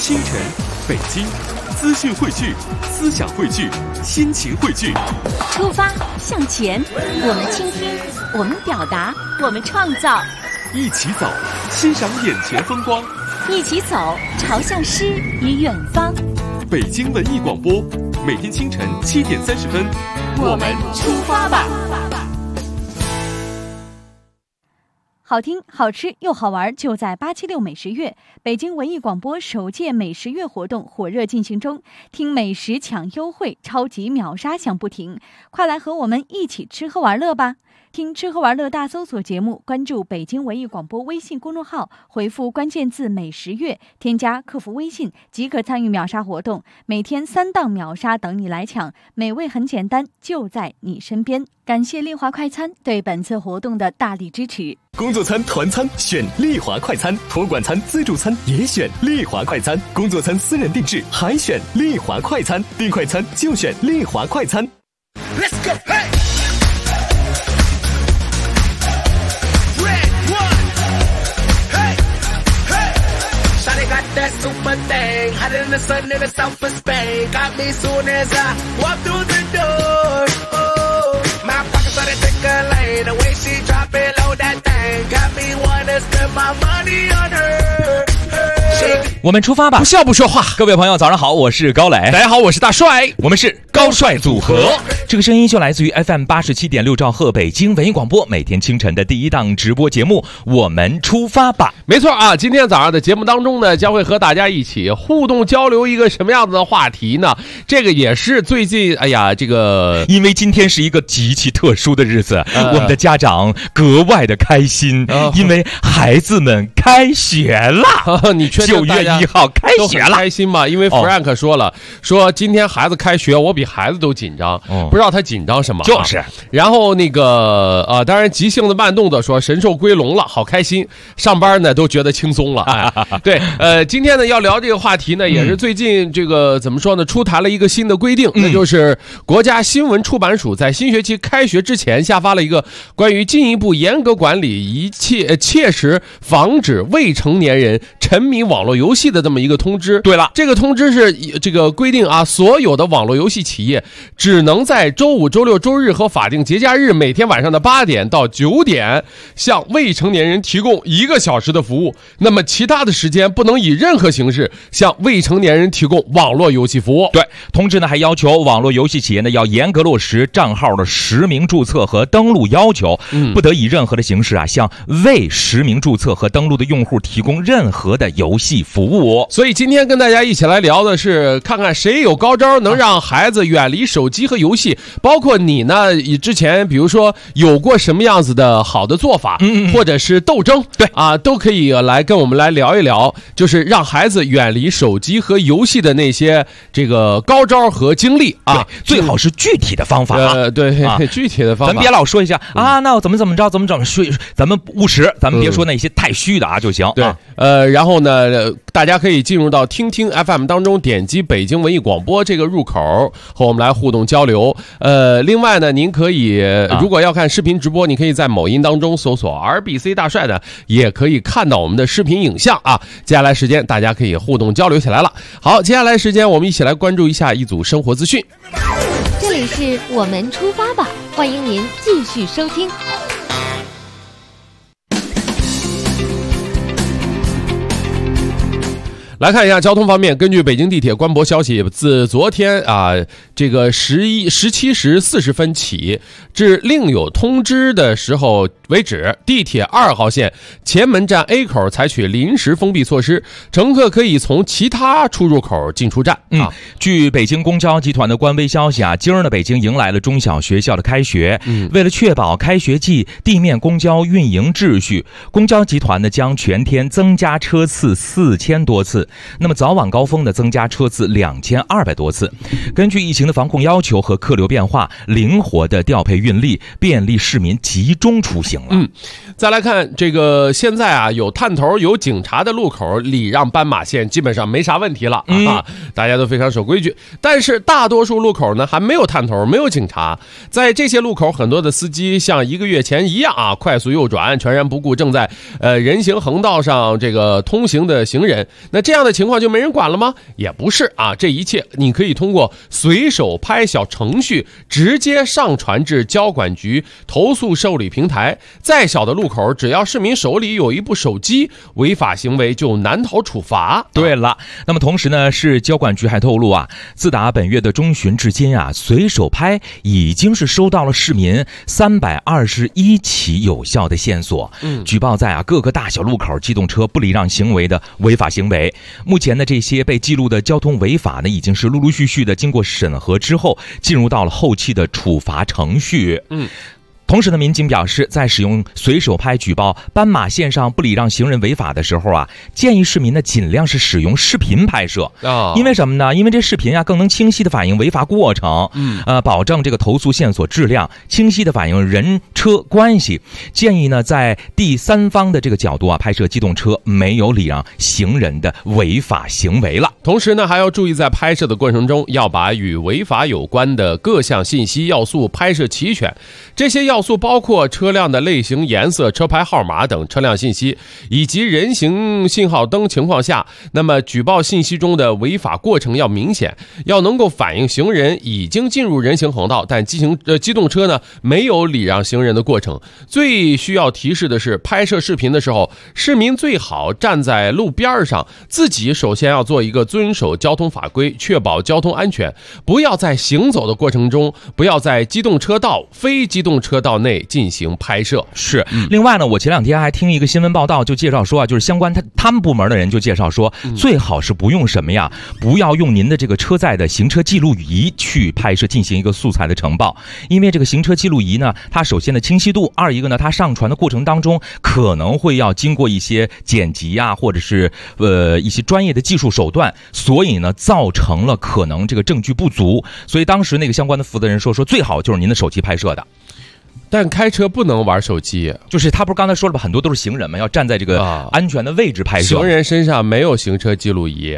清晨，北京，资讯汇聚，思想汇聚，心情汇聚。 出发向前，我们倾听，我们表达，我们创造。 一起走，欣赏眼前风光。 一起走，朝向诗与远方。 北京文艺广播，每天清晨7点30分， 我们出发吧。 好听、好吃又好玩，就在876美食月。北京文艺广播首届美食月活动火热进行中，听美食抢优惠，超级秒杀响不停，快来和我们一起吃喝玩乐吧！听吃喝玩乐大搜索节目，关注北京文艺广播微信公众号，回复关键字美食月，添加客服微信即可参与秒杀活动，每天3档秒杀等你来抢，美味很简单，就在你身边。感谢丽华快餐对本次活动的大力支持。 工作餐、团餐选丽华快餐，托管餐、自助餐也选丽华快餐，工作餐私人定制还选丽华快餐，订快餐就选丽华快餐。Let's go, hey! That super thing, hotter than the sun in the south of Spain. Got me soon as I walk through the door. Oh, my pockets started tickling. The way she drop it low, that thing got me wanna spend my money on her. 我们出发吧！ 不笑不说话。 各位朋友，早上好，我是高磊。 大家好，我是大帅。 我们是高帅组合。这个声音就来自于 FM 87.6兆赫北京文艺广播，每天清晨的第1档直播节目。我们出发吧！ 没错啊，今天早上的节目当中呢，将会和大家一起互动交流一个什么样子的话题呢？这个也是最近， 因为今天是一个极其特殊的日子，我们的家长格外的开心，因为孩子们开学了。 你确定 9月1号开学了， 开心吗？因为 Frank 说了，说今天孩子开学，我比孩子都紧张，不知道他紧张什么。 就是， 然后当然急性子慢动作说神兽归笼了，好开心，上班呢都觉得轻松了。对，今天呢要聊这个话题呢，也是最近这个怎么说呢，出台了一个新的规定，那就是国家新闻出版署在新学期开学之前下发了一个关于进一步严格管理一切切实防止未成年人沉迷网络游戏的这么一个通知。 对了， 这个通知是这个规定啊，所有的网络游戏企业只能在周五、周六、周日和法定节假日每天晚上的8点到9点向未成年人提供1个小时的服务，那么其他的时间不能以任何形式向未成年人提供网络游戏服务。 对，通知呢还要求网络游戏企业呢要严格落实账号的实名注册和登录要求，不得以任何的形式向未实名注册和登录的用户提供任何的游戏服务。 所以今天跟大家一起来聊的是，看看谁有高招能让孩子远离手机和游戏，包括你呢之前比如说有过什么样子的好的做法，或者是斗争，对啊，都可以来跟我们来聊一聊，就是让孩子远离手机和游戏的那些这个高招和经历啊， 最好是具体的方法对，具体的方法， 咱别老说一下那我怎么着，咱们务实，咱们别说那些太虚的就行。 对，然后呢，大家可以进入到听听 FM 当中，点击北京文艺广播这个入口，和我们来互动交流。另外呢，您可以如果要看视频直播，你可以在某音当中搜索 RBC 大帅的，也可以看到我们的视频影像啊。接下来时间大家可以互动交流起来了。好，接下来时间我们一起来关注一下一组生活资讯。 这里是我们出发吧，欢迎您继续收听。 来看一下交通方面，根据北京地铁官博消息，自昨天这个17时40分起至另有通知的时候为止，地铁2号线前门站 A 口采取临时封闭措施，乘客可以从其他出入口进出站。 据北京公交集团的官微消息今儿呢，北京迎来了中小学校的开学。为了确保开学季地面公交运营秩序，公交集团呢将全天增加车次4000多次。那么早晚高峰的增加车次2200多次。根据疫情的防控要求和客流变化，灵活的调配运力，便利市民集中出行了。 再来看这个，现在有探头有警察的路口礼让斑马线基本上没啥问题了大家都非常守规矩。但是大多数路口呢还没有探头，没有警察。在这些路口，很多的司机像1个月前一样快速右转，全然不顾正在人行横道上这个通行的行人。那这样样的情况就没人管了吗？也不是啊，这一切你可以通过随手拍小程序直接上传至交管局投诉受理平台。再小的路口，只要市民手里有一部手机，违法行为就难逃处罚。 对了，那么同时呢，市交管局还透露啊，自打本月的中旬至今啊，随手拍已经是收到了市民321起有效的线索，举报在啊各个大小路口机动车不礼让行为的违法行为。目前呢，这些被记录的交通违法呢，已经是陆陆续续的经过审核之后，进入到了后期的处罚程序。同时呢，民警表示，在使用随手拍举报斑马线上不礼让行人违法的时候啊，建议市民呢尽量是使用视频拍摄因为什么呢？因为这视频啊更能清晰的反映违法过程，保证这个投诉线索质量，清晰的反映人车关系。建议呢，在第三方的这个角度啊，拍摄机动车没有礼让行人的违法行为了。 同时呢，还要注意在拍摄的过程中，要把与违法有关的各项信息要素拍摄齐全。这些要素包括车辆的类型、颜色、车牌号码等车辆信息，以及人行信号灯情况下，那么举报信息中的违法过程要明显，要能够反映行人已经进入人行横道，但机动车呢没有礼让行人的过程。最需要提示的是，拍摄视频的时候，市民最好站在路边上，自己首先要做一个遵守交通法规，确保交通安全，不要在行走的过程中，不要在机动车道、非机动车道内进行拍摄。 是，另外呢，我前两天还听一个新闻报道，就介绍说啊，就是相关他们部门的人就介绍说，最好是不用什么呀，不要用您的这个车载的行车记录仪去拍摄，进行一个素材的呈报，因为这个行车记录仪呢，它首先的清晰度，二一个呢，它上传的过程当中可能会要经过一些剪辑啊，或者是一些专业的技术手段，所以呢，造成了可能这个证据不足，所以当时那个相关的负责人说最好就是您的手机拍摄的。 但开车不能玩手机， 就是他不是刚才说了吧，很多都是行人嘛，要站在这个安全的位置拍摄。 行人身上没有行车记录仪。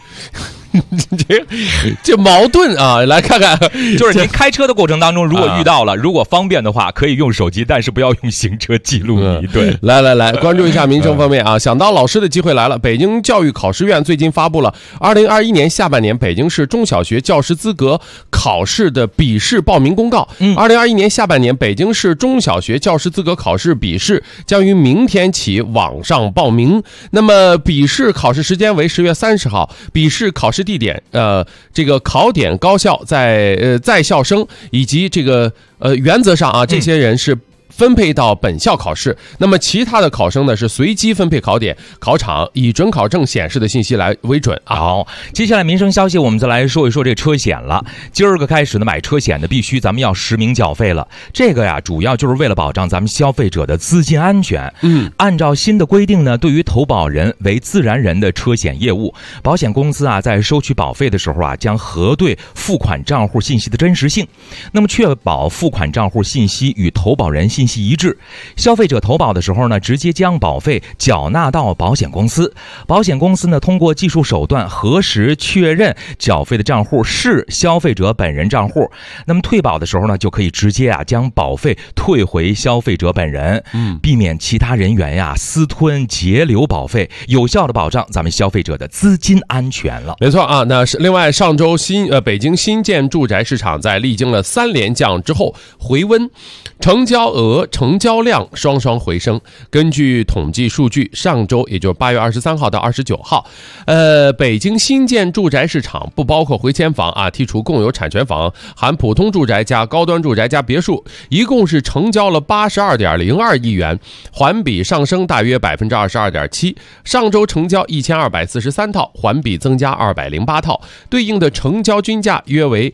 这矛盾啊！来看看， 就是您开车的过程当中，如果遇到了，如果方便的话，可以用手机，但是不要用行车记录仪。对， 来，关注一下民生方面啊！想当老师的机会来了。北京教育考试院最近发布了2021年下半年北京市中小学教师资格考试的笔试报名公告。2021年下半年北京市中小学教师资格考试笔试将于明天起网上报名。那么笔试考试时间为10月30号，笔试考试地点这个考点高校在校生以及这个原则上啊，这些人是分配到本校考试，那么其他的考生呢是随机分配考点，考场以准考证显示的信息来为准啊。 好，接下来民生消息，我们再来说一说这车险了。今儿个开始呢，买车险的必须咱们要实名缴费了。这个呀，主要就是为了保障咱们消费者的资金安全。按照新的规定呢，对于投保人为自然人的车险业务，保险公司啊在收取保费的时候啊，将核对付款账户信息的真实性，那么确保付款账户信息与投保人信息一致。消费者投保的时候呢，直接将保费缴纳到保险公司，保险公司呢通过技术手段核实确认缴费的账户是消费者本人账户，那么退保的时候呢，就可以直接啊将保费退回消费者本人，避免其他人员呀私吞截留保费，有效的保障咱们消费者的资金安全了。 没错啊，那是另外上周北京新建住宅市场在历经了3连降之后回温，成交额、成交量双双回升。根据统计数据，上周也就是8月23号到29号，北京新建住宅市场不包括回迁房啊，剔除共有产权房，含普通住宅加高端住宅加别墅，一共是成交了82.02亿元，环比上升大约22.7%。上周成交1243套，环比增加208套，对应的成交均价约为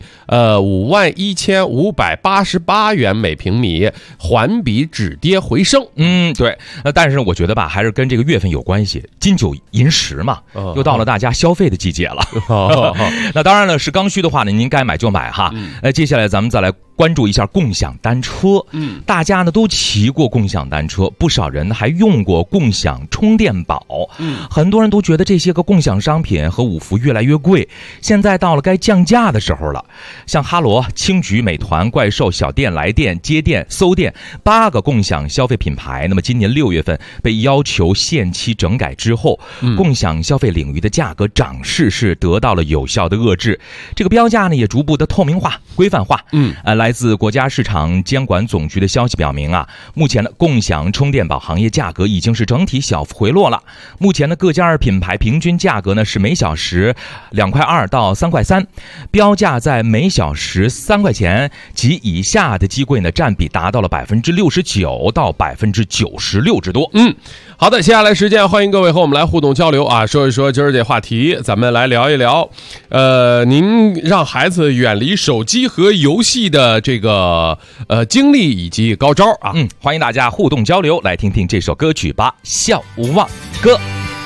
51588元每平米，环比止跌回升。 对，但是我觉得吧，还是跟这个月份有关系，金九银十嘛，又到了大家消费的季节了。那当然了，是刚需的话呢，您该买就买哈。接下来咱们再来关注一下共享单车。大家呢都骑过共享单车，不少人呢还用过共享充电宝。很多人都觉得这些个共享商品和五福越来越贵，现在到了该降价的时候了。像哈罗、青桔、美团、怪兽、小店、来电、接电、搜电8个共享消费品牌，那么今年6月份被要求限期整改之后，共享消费领域的价格涨势是得到了有效的遏制，这个标价呢也逐步的透明化、规范化。来自国家市场监管总局的消息表明啊，目前的共享充电宝行业价格已经是整体小幅回落了。目前的各家品牌平均价格呢是每小时2.2块到3.3块，标价在每小时3块钱及以下的机柜呢占比达到了69%到96%之多。 好的，接下来时间欢迎各位和我们来互动交流啊，说一说今儿这话题，咱们来聊一聊，您让孩子远离手机和游戏的这个经历以及高招啊。 欢迎大家互动交流，来听听这首歌曲吧，《笑忘歌》。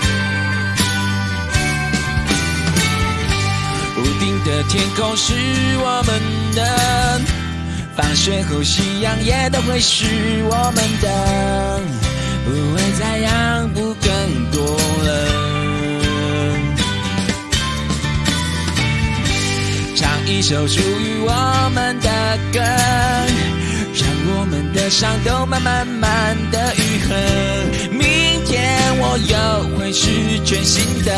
屋顶的天空是我们的，放学后夕阳也都会是我们的，不会再让步更多了。唱一首属于我们的歌，让我们的伤都慢慢的愈合。明天我又会是全新的。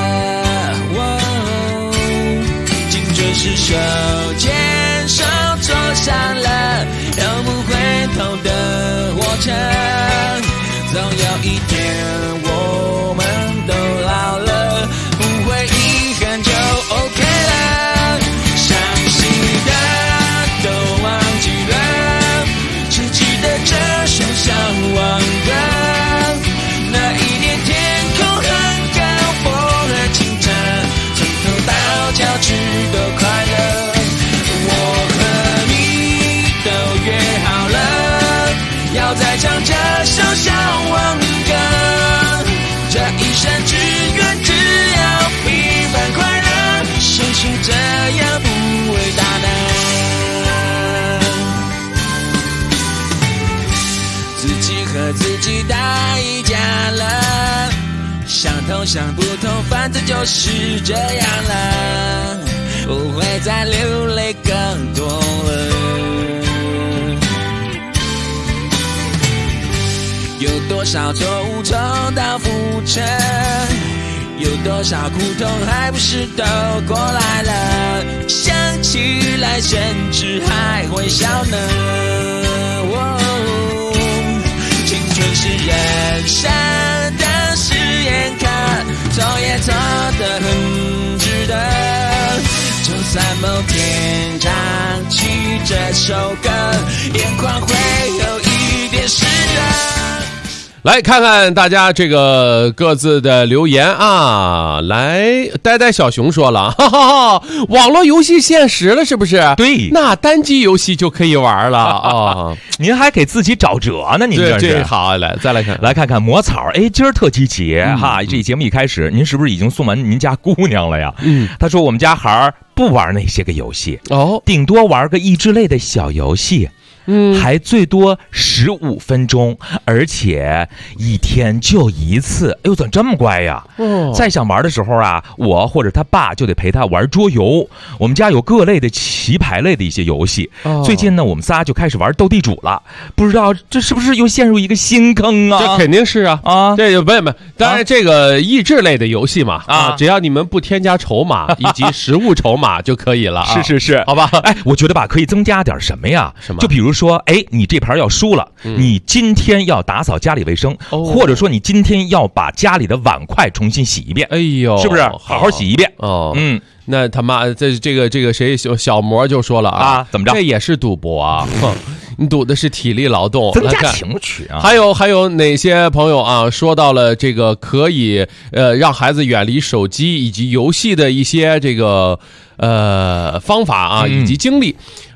青春是手牵手走上了永不回头的火车，总有一天我们都老了，不会遗憾就 OK 了。伤心的都忘记了，只记得这首笑忘歌。那一年天空很高，风很清澈，从头到脚趾都快乐。我和你都约好了，要再唱这首笑忘歌。这一生只愿只要平凡快乐，生是这样不伟大的。自己和自己打一架了，想通想不通，反正就是这样了，不会再流泪更多了。有多少错误重蹈覆辙，有多少苦痛还不是都过来了，想起来甚至还会笑呢。青春是人生的试验课，错也错得很值得，就算某天唱起这首歌，眼眶会有一点湿润。 来看看大家这个各自的留言啊！来，呆呆小熊说了，哈哈哈，网络游戏限时了是不是？ 对， 那单机游戏就可以玩了啊！ 您还给自己找辙呢，您这是。 这好，来再来看看魔草，哎，今儿特积极哈！这节目一开始，您是不是已经送完您家姑娘了呀？他说我们家孩儿不玩那些个游戏哦， 顶多玩个益智类的小游戏。还最多15分钟，而且一天就一次。哎呦，怎么这么乖呀？再想玩的时候啊，我或者他爸就得陪他玩桌游。我们家有各类的棋牌类的一些游戏。最近呢，我们仨就开始玩斗地主了。不知道这是不是又陷入一个新坑啊？ 这肯定是啊！这不，当然这个益智类的游戏嘛只要你们不添加筹码以及实物筹码就可以了。 是， 好吧？ 哎，我觉得吧，可以增加点什么呀？ 什么？ 就比如说，哎，你这盘要输了，你今天要打扫家里卫生，或者说你今天要把家里的碗筷重新洗一遍。 哎呦， 是不是？好好洗一遍哦。那他妈这个谁小魔就说了啊， 怎么着？ 这也是赌博啊！你赌的是体力劳动， 增加情趣啊！ 还有哪些朋友啊说到了这个可以让孩子远离手机以及游戏的一些这个方法啊以及经历。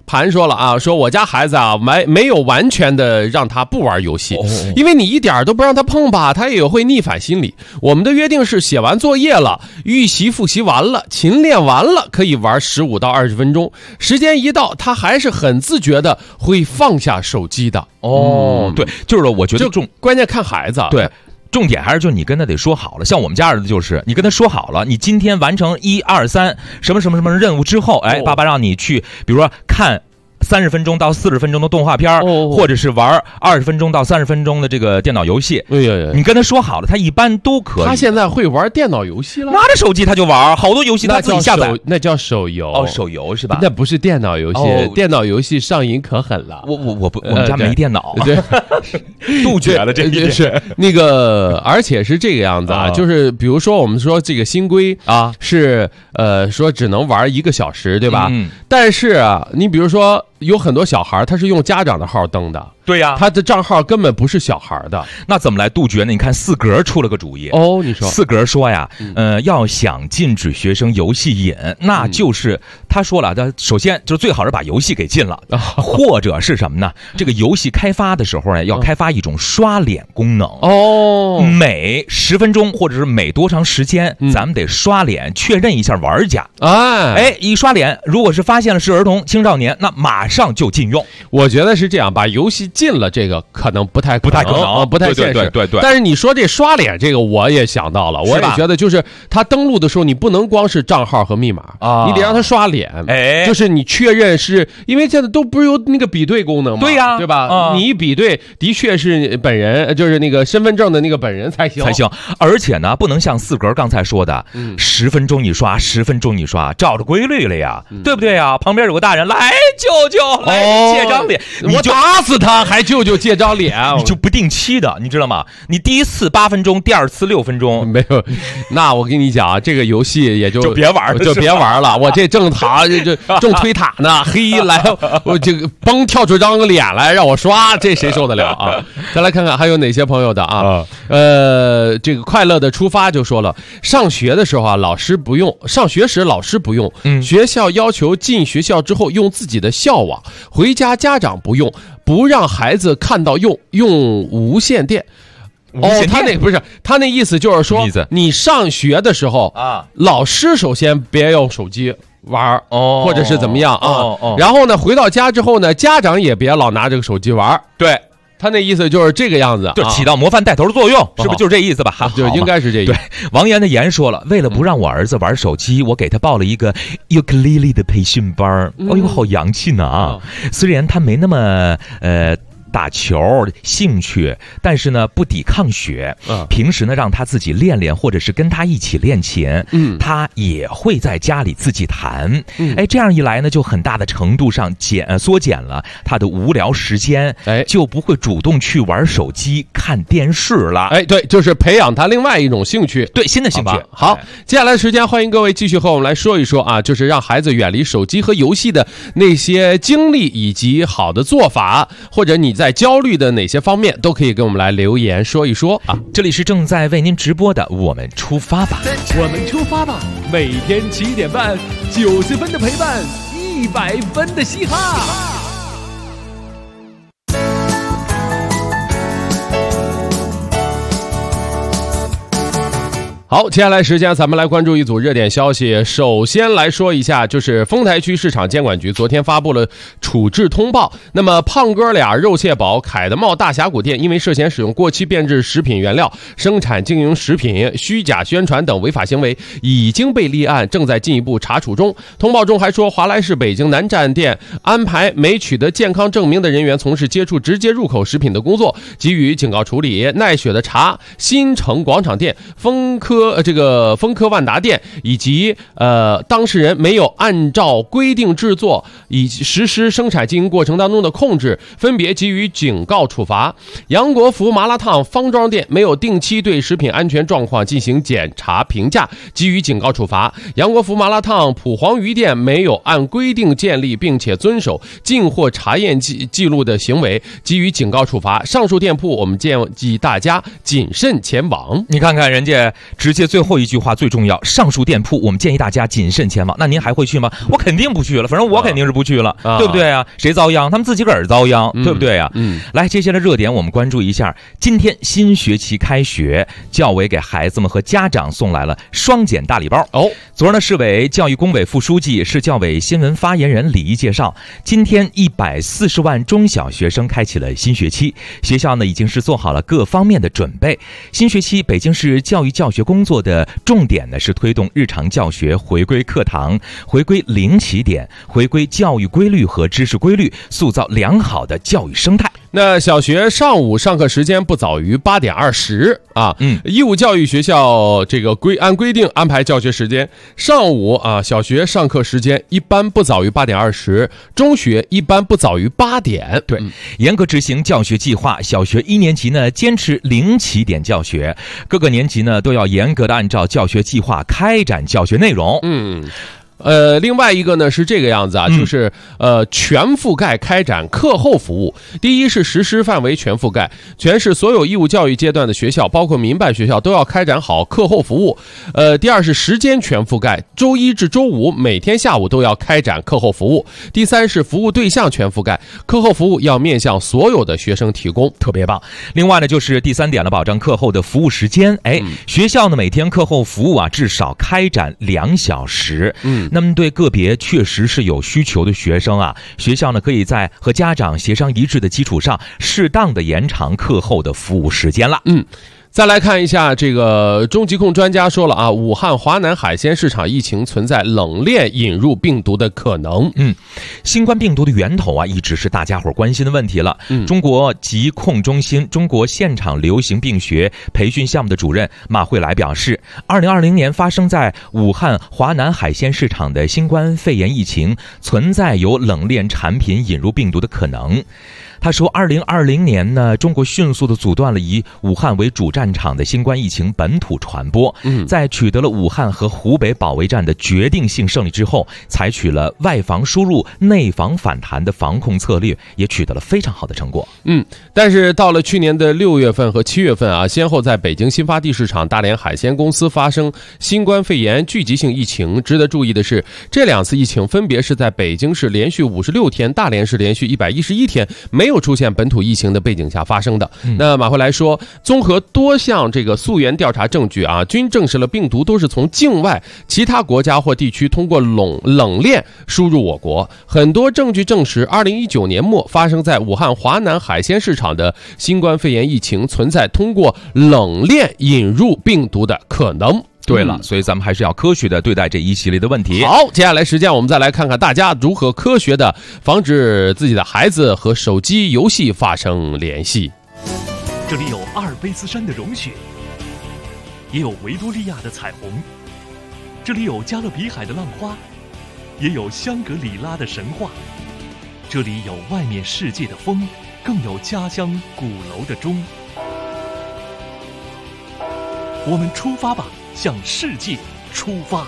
盘说了啊，说我家孩子啊，没有完全的让他不玩游戏，因为你一点都不让他碰吧，他也会逆反心理。我们的约定是写完作业了，预习复习完了，勤练完了，可以玩15到20分钟。时间一到，他还是很自觉的会放下手机的。 对，就是我觉得关键看孩子。 对。重点还是就是你跟他得说好了，像我们家儿子就是你跟他说好了，你今天完成1、2、3什么什么什么任务之后，爸爸让你去，比如说看30分钟到40分钟的动画片，或者是玩20分钟到30分钟的这个电脑游戏。你跟他说好了，他一般都可以。 他现在会玩电脑游戏了， 拿着手机他就玩，好多游戏他自己下载。 那叫手游。 手游是吧？ 那不是电脑游戏，电脑游戏上瘾可狠了。 我们家没电脑， 对， 杜绝了这一是那个，而且是这个样子啊，就是比如说我们说这个新规啊，是说只能玩1个小时，对吧？但是啊，你比如说。有很多小孩他是用家长的号登的， 对呀， 他的账号根本不是小孩的， 那怎么来杜绝呢？你看4格出了个主意你说 4格说呀，要想禁止学生游戏瘾，那就是他说了，他首先就是最好是把游戏给禁了，或者是什么呢？这个游戏开发的时候呢，要开发一种刷脸功能每10分钟或者是每多长时间，咱们得刷脸确认一下玩家，一刷脸，如果是发现了是儿童青少年，那马上就禁用。 我觉得是这样，把游戏禁了，这个可能不太可能，不太现实。 对。 但是你说这刷脸这个，我也想到了，我也觉得就是他登录的时候，你不能光是账号和密码你得让他刷脸，就是你确认是因为现在都不是有那个比对功能吗？ 对呀， 对吧？你一比对，的确是本人，就是那个身份证的那个本人才行。 而且呢，不能像4格刚才说的，10分钟一刷，10分钟一刷，照着规律了呀，对不对呀？旁边有个大人来舅舅来借张脸， 我打死他还舅舅借张脸， 你就不定期的，你知道吗？你第一次8分钟，第二次6分钟， 没有。那我跟你讲啊，这个游戏也就别玩了，我这正正推塔呢，来我这个嘣跳出张脸来让我刷，这谁受得了啊？再来看看还有哪些朋友的啊？这个快乐的出发就说了，上学的时候啊，上学时老师不用，学校要求进学校之后用自己的校网，回家家长不用，不让孩子看到用无线电。他那意思就是说，你上学的时候啊，老师首先别用手机玩或者是怎么样啊，然后呢，回到家之后呢，家长也别老拿这个手机玩。对。他那意思就是这个样子， 就起到模范带头的作用，是不是就是这意思吧？ 就应该是这意思。 对，王岩的言说了，为了不让我儿子玩手机，我给他报了一个尤克里里的培训班。好洋气呢啊！虽然他没那么打球兴趣，但是呢不抵抗学，平时呢让他自己练练，或者是跟他一起练琴，他也会在家里自己弹，这样一来呢，就很大的程度上缩减了他的无聊时间，就不会主动去玩手机看电视了。 对，就是培养他另外一种兴趣， 对，新的兴趣。 好，接下来的时间，欢迎各位继续和我们来说一说啊，就是让孩子远离手机和游戏的那些经历以及好的做法，或者你在焦虑的哪些方面都可以跟我们来留言说一说啊！ 这里是正在为您直播的，我们出发吧， 我们出发吧！每天7点半，90分的陪伴，100分的嘻哈。 好，接下来时间咱们来关注一组热点消息。首先来说一下，就是丰台区市场监管局昨天发布了处置通报。那么胖哥俩肉蟹堡凯德茂大峡谷店因为涉嫌使用过期变质食品原料生产经营食品、虚假宣传等违法行为，已经被立案，正在进一步查处中。通报中还说，华莱士北京南站店安排没取得健康证明的人员从事接触直接入口食品的工作，给予警告处理。奈雪的茶、新城广场店、丰科万达店以及当事人没有按照规定制作以及实施生产经营过程当中的控制，分别给予警告处罚。杨国福麻辣烫方庄店没有定期对食品安全状况进行检查评价，给予警告处罚。杨国福麻辣烫普黄鱼店没有按规定建立并且遵守进货查验记录的行为，给予警告处罚。上述店铺我们建议大家谨慎前往。 你看看人家直接最后一句话最重要，上述店铺我们建议大家谨慎前往。那您还会去吗？我肯定不去了，反正我肯定是不去了，对不对啊？谁遭殃？他们自己个儿遭殃，对不对啊？来，接下来热点我们关注一下，今天新学期开学，教委给孩子们和家长送来了双减大礼包。昨儿呢，市委教育工委副书记、市教委新闻发言人李毅介绍，今天140万中小学生开启了新学期，学校呢已经是做好了各方面的准备。新学期北京市教育教学工作的重点呢是推动日常教学回归课堂，回归零起点，回归教育规律和知识规律，塑造良好的教育生态。 那小学上午上课时间不早于8点20啊。义务教育学校这个按规定安排教学时间，上午啊小学上课时间一般不早于8点20，中学一般不早于8点。 对，严格执行教学计划，小学1年级呢坚持零起点教学，各个年级呢都要严格的按照教学计划开展教学内容。 另外一个呢是这个样子啊，就是全覆盖开展课后服务。第一是实施范围全覆盖，全市所有义务教育阶段的学校，包括民办学校都要开展好课后服务。第二是时间全覆盖，周一至周五每天下午都要开展课后服务。第三是服务对象全覆盖，课后服务要面向所有的学生提供， 特别棒。另外呢，就是第3点了，保障课后的服务时间。学校呢每天课后服务啊至少开展2小时。那么对个别确实是有需求的学生啊，学校呢可以在和家长协商一致的基础上，适当的延长课后的服务时间了。 再来看一下这个中疾控专家说了啊，武汉华南海鲜市场疫情存在冷链引入病毒的可能。 新冠病毒的源头啊，一直是大家伙关心的问题了。中国疾控中心中国现场流行病学培训项目的主任马慧来表示，2020年发生在武汉华南海鲜市场的新冠肺炎疫情存在有冷链产品引入病毒的可能。他说2020年呢，中国迅速地阻断了以武汉为主战场的新冠疫情本土传播。在取得了武汉和湖北保卫战的决定性胜利之后，采取了外防输入、内防反弹的防控策略，也取得了非常好的成果。 但是到了去年的6月份和7月份啊，先后在北京新发地市场、大连海鲜公司发生新冠肺炎聚集性疫情。值得注意的是，这2次疫情分别是在北京市连续56天、大连市连续111天没有出现本土疫情的背景下发生的。那马慧来说，综合多项这个溯源调查证据啊，均证实了病毒都是从境外其他国家或地区通过冷链输入我国。很多证据证实2019年末发生在武汉华南海鲜市场的新冠肺炎疫情存在通过冷链引入病毒的可能。 对了，所以咱们还是要科学的对待这一系列的问题。 好，接下来时间我们再来看看大家如何科学的防止自己的孩子和手机游戏发生联系。 这里有阿尔卑斯山的融雪，也有维多利亚的彩虹，这里有加勒比海的浪花，也有香格里拉的神话，这里有外面世界的风，更有家乡鼓楼的钟。我们出发吧，向世界出发。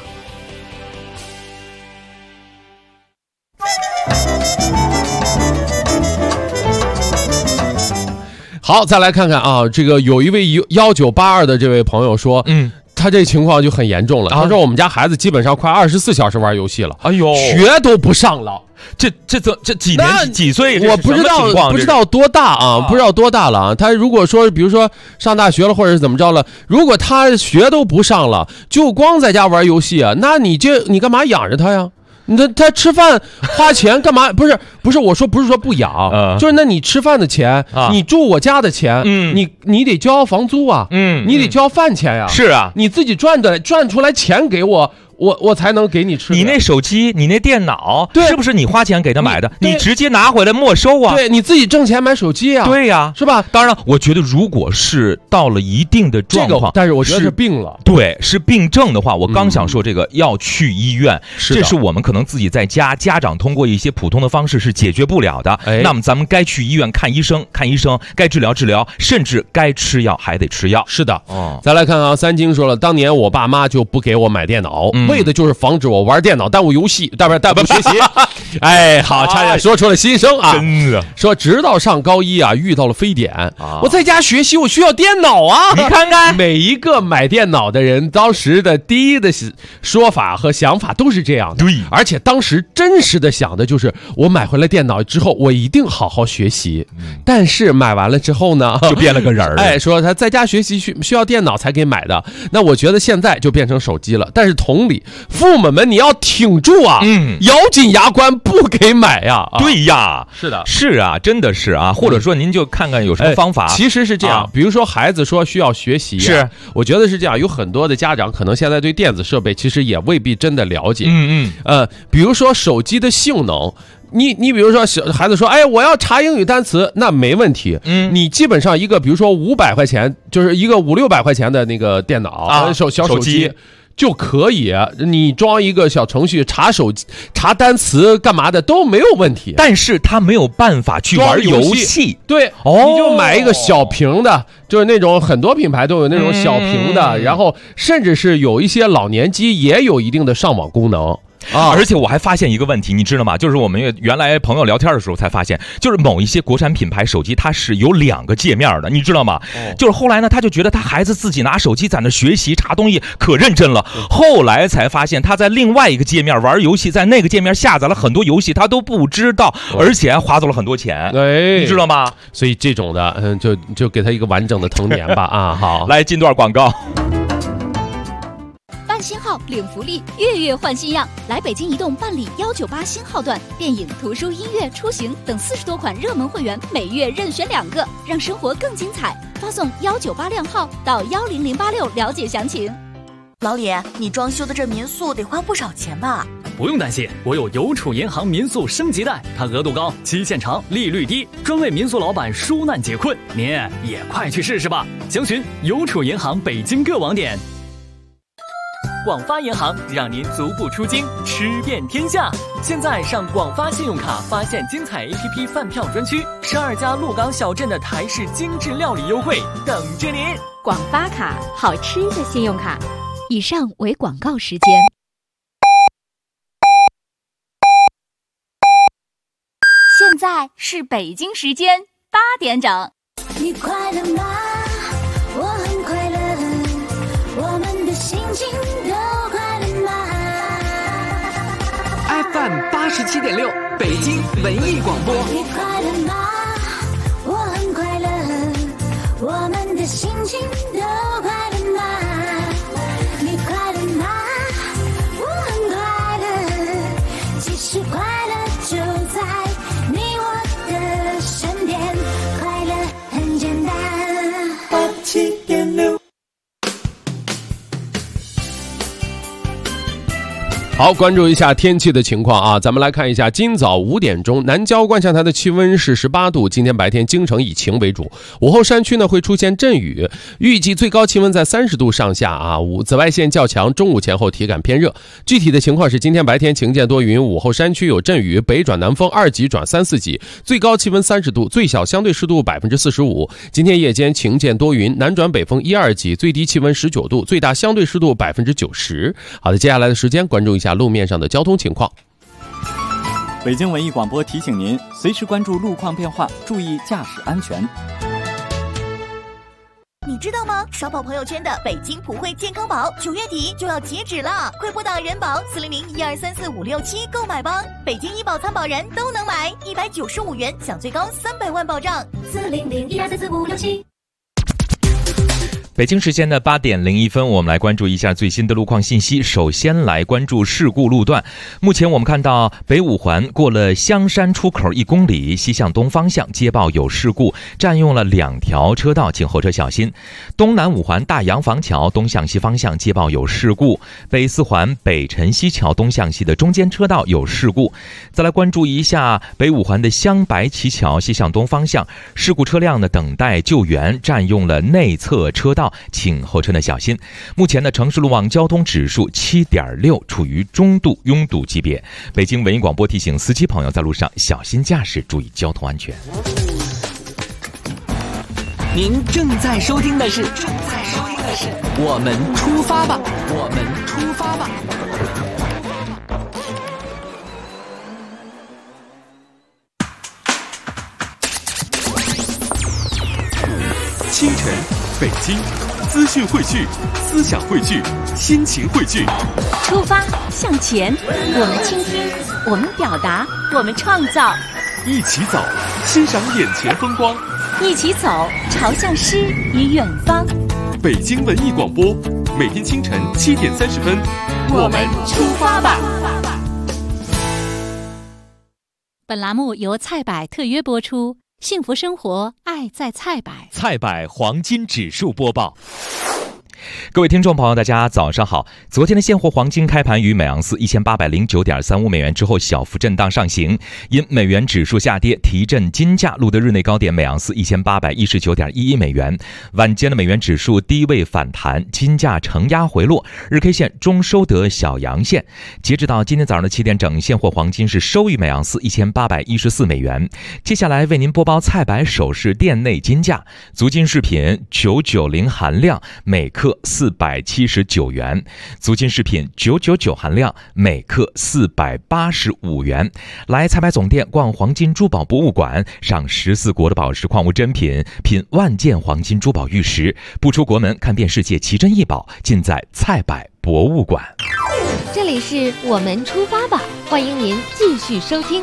好，再来看看啊，这个有一位1982的这位朋友说，他这情况就很严重了。他说我们家孩子基本上快24小时玩游戏了，学都不上了。 这几年几岁？ 我不知道多大啊，不知道多大了啊。他如果说比如说上大学了或者是怎么着了，如果他学都不上了，就光在家玩游戏啊，那你干嘛养着他呀？他吃饭花钱干嘛？不是，我说不是说不养，就是那你吃饭的钱，你住我家的钱，你得交房租啊，你得交饭钱呀。 是啊， 你自己赚出来钱给我才能给你吃。 你那手机，你那电脑， 对， 是不是你花钱给他买的？你直接拿回来没收啊？ 对，你自己挣钱买手机啊？ 对呀， 是吧？ 当然，我觉得如果是到了一定的状况， 但是我觉得是病了， 对，是病症的话，我刚想说这个要去医院，这是我们可能自己在家长通过一些普通的方式是解决不了的。那么咱们该去医院看医生，该治疗，甚至该吃药还得吃药。 是的，再来看啊，三金说了，当年我爸妈就不给我买电脑， 为的就是防止我玩电脑耽误游戏，耽误学习。哎，好，差点说出了心声啊！ 真的， 说直到上高一啊，遇到了非典，我在家学习，我需要电脑啊！ 你看看， 每一个买电脑的人，当时的第一的说法和想法都是这样的。 对， 而且当时真实的想的就是，我买回来电脑之后，我一定好好学习。但是买完了之后呢， 就变了个人儿。 哎，说他在家学习需要电脑才给买的。那我觉得现在就变成手机了。但是同理，父母们你要挺住啊，咬紧牙关不给买呀。 对呀， 是的， 是啊，真的是啊。或者说您就看看有什么方法。 其实是这样，比如说孩子说需要学习， 是， 我觉得是这样。有很多的家长可能现在对电子设备其实也未必真的了解。比如说手机的性能。你比如说孩子说，哎，我要查英语单词，那没问题。你基本上一个比如说500块钱，就是一个500-600块钱的那个电脑啊，小手机就可以，你装一个小程序查手机、查单词干嘛的都没有问题。 但是他没有办法去玩游戏。 对，你就买一个小屏的，就是那种很多品牌都有那种小屏的，然后甚至是有一些老年机也有一定的上网功能。 而且我还发现一个问题，你知道吗？就是我们原来朋友聊天的时候才发现，就是某一些国产品牌手机它是有2个界面的，你知道吗？就是后来呢，他就觉得他孩子自己拿手机在那学习查东西可认真了，后来才发现他在另外一个界面玩游戏，在那个界面下载了很多游戏，他都不知道，而且还花走了很多钱，你知道吗？ 所以这种的，就给他一个完整的童年吧啊！好， 来进段广告。 办新号领福利，月月换新样，来北京移动办理198新号段，电影、图书、音乐、出行等40多款热门会员，每月任选2个，让生活更精彩。发送198靓号到10086了解详情。 老李，你装修的这民宿得花不少钱吧？ 不用担心，我有邮储银行民宿升级贷，它额度高，期限长，利率低，专为民宿老板纾难解困。您也快去试试吧！详询邮储银行北京各网点。广发银行让您足不出京，吃遍天下。现在上广发信用卡发现精彩 APP 饭票专区，12家鹿港小镇的台式精致料理优惠等着您。 广发卡，好吃的信用卡。以上为广告时间。现在是北京时间8点整。 你快乐吗？我很快乐，我们的心情都快乐吗 ？FM 87.6，北京文艺广播。 你快乐吗？我很快乐，我们的心情都快乐吗？你快乐吗？我很快乐，其实快乐就在你我的身边，快乐很简单。87.6。 好，关注一下天气的情况啊！咱们来看一下，今早5点钟，南郊观象台的气温是18度。今天白天京城以晴为主，午后山区呢会出现阵雨，预计最高气温在30度上下啊。紫外线较强，中午前后体感偏热。具体的情况是，今天白天晴间多云，午后山区有阵雨，北转南风2级转3、4级，最高气温30度，最小相对湿度45%。今天夜间晴间多云，南转北风1、2级，最低气温19度，最大相对湿度90%。好的，接下来的时间关注一下路面上的交通情况。 北京文艺广播提醒您，随时关注路况变化，注意驾驶安全。 你知道吗？刷爆朋友圈的北京普惠健康宝9月底就要截止了，快拨打人保400-1234-567购买吧。北京医保参保人都能买，195元享最高300万保障。400-1234-567。 北京时间的8点01分，我们来关注一下最新的路况信息。首先来关注事故路段。目前我们看到北五环过了香山出口1公里，西向东方向接报有事故，占用了2条车道，请后车小心。东南五环大洋房桥东向西方向接报有事故，北四环北辰西桥东向西的中间车道有事故。再来关注一下北五环的香白旗桥西向东方向，事故车辆呢等待救援，占用了内侧车道，请后车呢小心。目前呢，城市路网交通指数7.6，处于中度拥堵级别。北京文艺广播提醒司机朋友在路上小心驾驶，注意交通安全。 您正在收听的是事，我们出发吧，我们出发吧。 清晨，北京，资讯汇聚，思想汇聚，心情汇聚。 出发向前，我们倾听，我们表达，我们创造。 一起走，欣赏眼前风光。 一起走，朝向诗与远方。 北京文艺广播，每天清晨7点30分， 我们出发吧。本栏目由菜百特约播出，幸福生活，爱在菜百。 菜百黄金指数播报。 各位听众朋友，大家早上好。昨天的现货黄金开盘于每盎司1809.35美元之后小幅震荡上行，因美元指数下跌提振金价，录得日内高点每盎司1819.11美元。晚间的美元指数低位反弹，金价承压回落，日 K 线中收得小阳线。截止到今天早上的7点整，现货黄金是收于每盎司1814美元。接下来为您播报菜百首饰店内金价，足金饰品990含量每克479元，足金饰品999含量每克485元。来菜百总店逛黄金珠宝博物馆，赏14国的宝石矿物珍品，品万件黄金珠宝玉石，不出国门看遍世界奇珍异宝，尽在菜百博物馆。 这里是我们出发吧，欢迎您继续收听。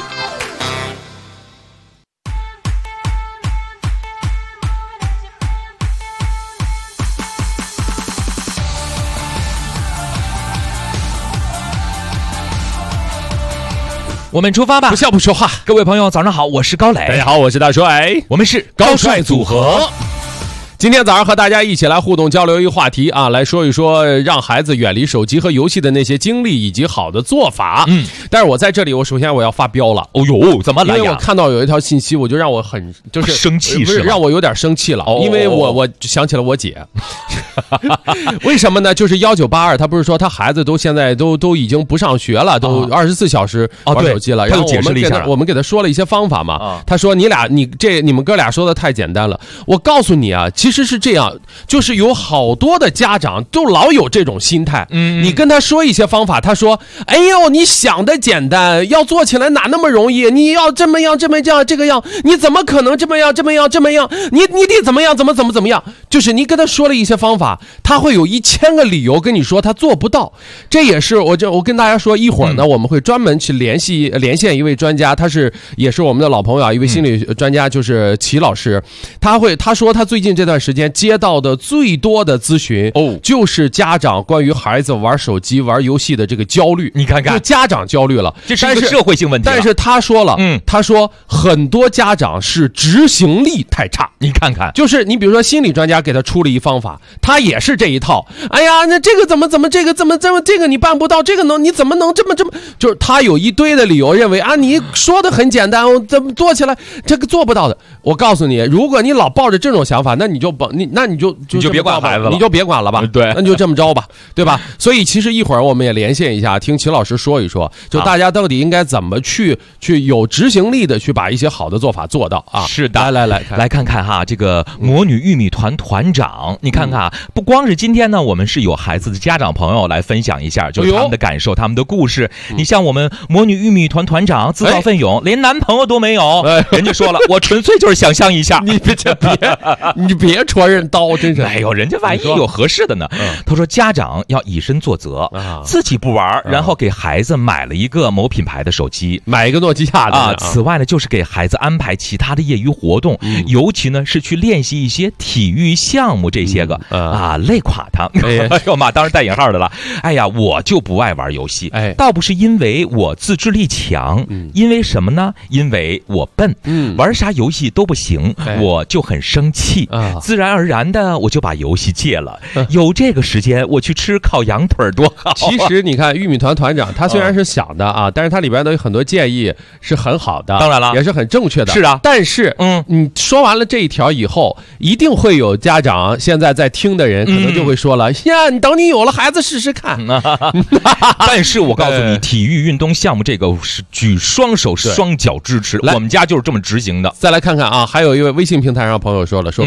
我们出发吧， 不笑不说话。 各位朋友早上好，我是高磊。 大家好，我是大帅， 我们是高帅组合。今天早上和大家一起来互动交流一个话题啊，来说一说让孩子远离手机和游戏的那些经历以及好的做法。但是我在这里，我首先我要发飙了。 哦呦，怎么了呀？ 因为我看到有一条信息，我就让我很就是生气， 不是让我有点生气了。因为我想起了我姐。为什么呢？就是1982，他不是说他孩子都现在都已经不上学了，都24小时玩手机了。然后我们给他说了一些方法嘛。他说你们哥俩说的太简单了。我告诉你啊，其实是这样，就是有好多的家长都老有这种心态。你跟他说一些方法，他说：“哎呦，你想的简单，要做起来哪那么容易？你要这么样这个样，你怎么可能这么样？你得怎么样？怎么样？就是你跟他说了一些方法，他会有1000个理由跟你说他做不到。这也是我跟大家说，一会儿呢，我们会专门去连线一位专家，也是我们的老朋友啊，一位心理专家，就是齐老师。他说他最近这段时间接到的最多的咨询就是家长关于孩子玩手机玩游戏的这个焦虑。你看看，就家长焦虑了， 这是一个社会性问题。 但是他说了，他说很多家长是执行力太差。 你看看， 就是你比如说心理专家给他出了一方法，他也是这一套。哎呀，那这个怎么这个你办不到，这个你怎么能这么，就是他有一堆的理由，认为啊你说的很简单，怎么做起来这个做不到的。我告诉你，如果你老抱着这种想法，那你就别管孩子了，你就别管了吧。对，那就这么着吧，对吧？所以其实一会儿我们也连线一下，听齐老师说一说，就大家到底应该怎么去有执行力的去把一些好的做法做到啊。 是的，来看看哈，这个魔女玉米团团长，你看看啊，不光是今天呢，我们是有孩子的家长朋友来分享一下，就是他们的感受，他们的故事。你像我们魔女玉米团团长自告奋勇，连男朋友都没有，人家说了，我纯粹就是想象一下。 你别戳人刀，真是。 哎呦，人家万一有合适的呢？他说家长要以身作则，自己不玩，然后给孩子买了一个某品牌的手机， 买一个诺基亚的啊。此外呢，就是给孩子安排其他的业余活动，尤其呢是去练习一些体育项目，这些个累垮他。哎呦妈，当然带引号的了。哎呀，我就不爱玩游戏，倒不是因为我自制力强，因为什么呢？因为我笨，玩啥游戏都不行，我就很生气，自然而然的我就把游戏戒了。有这个时间，我去吃烤羊腿多好。 其实你看，玉米团团长他虽然是想的啊，但是他里边的有很多建议是很好的， 当然了， 也是很正确的。 是啊， 但是你说完了这一条以后，一定会有家长现在在听的人可能就会说了，呀，你等你有了孩子试试看。 但是我告诉你，体育运动项目这个是举双手双脚支持，我们家就是这么执行的。 再来看看啊，还有一位微信平台上朋友说了，说个人觉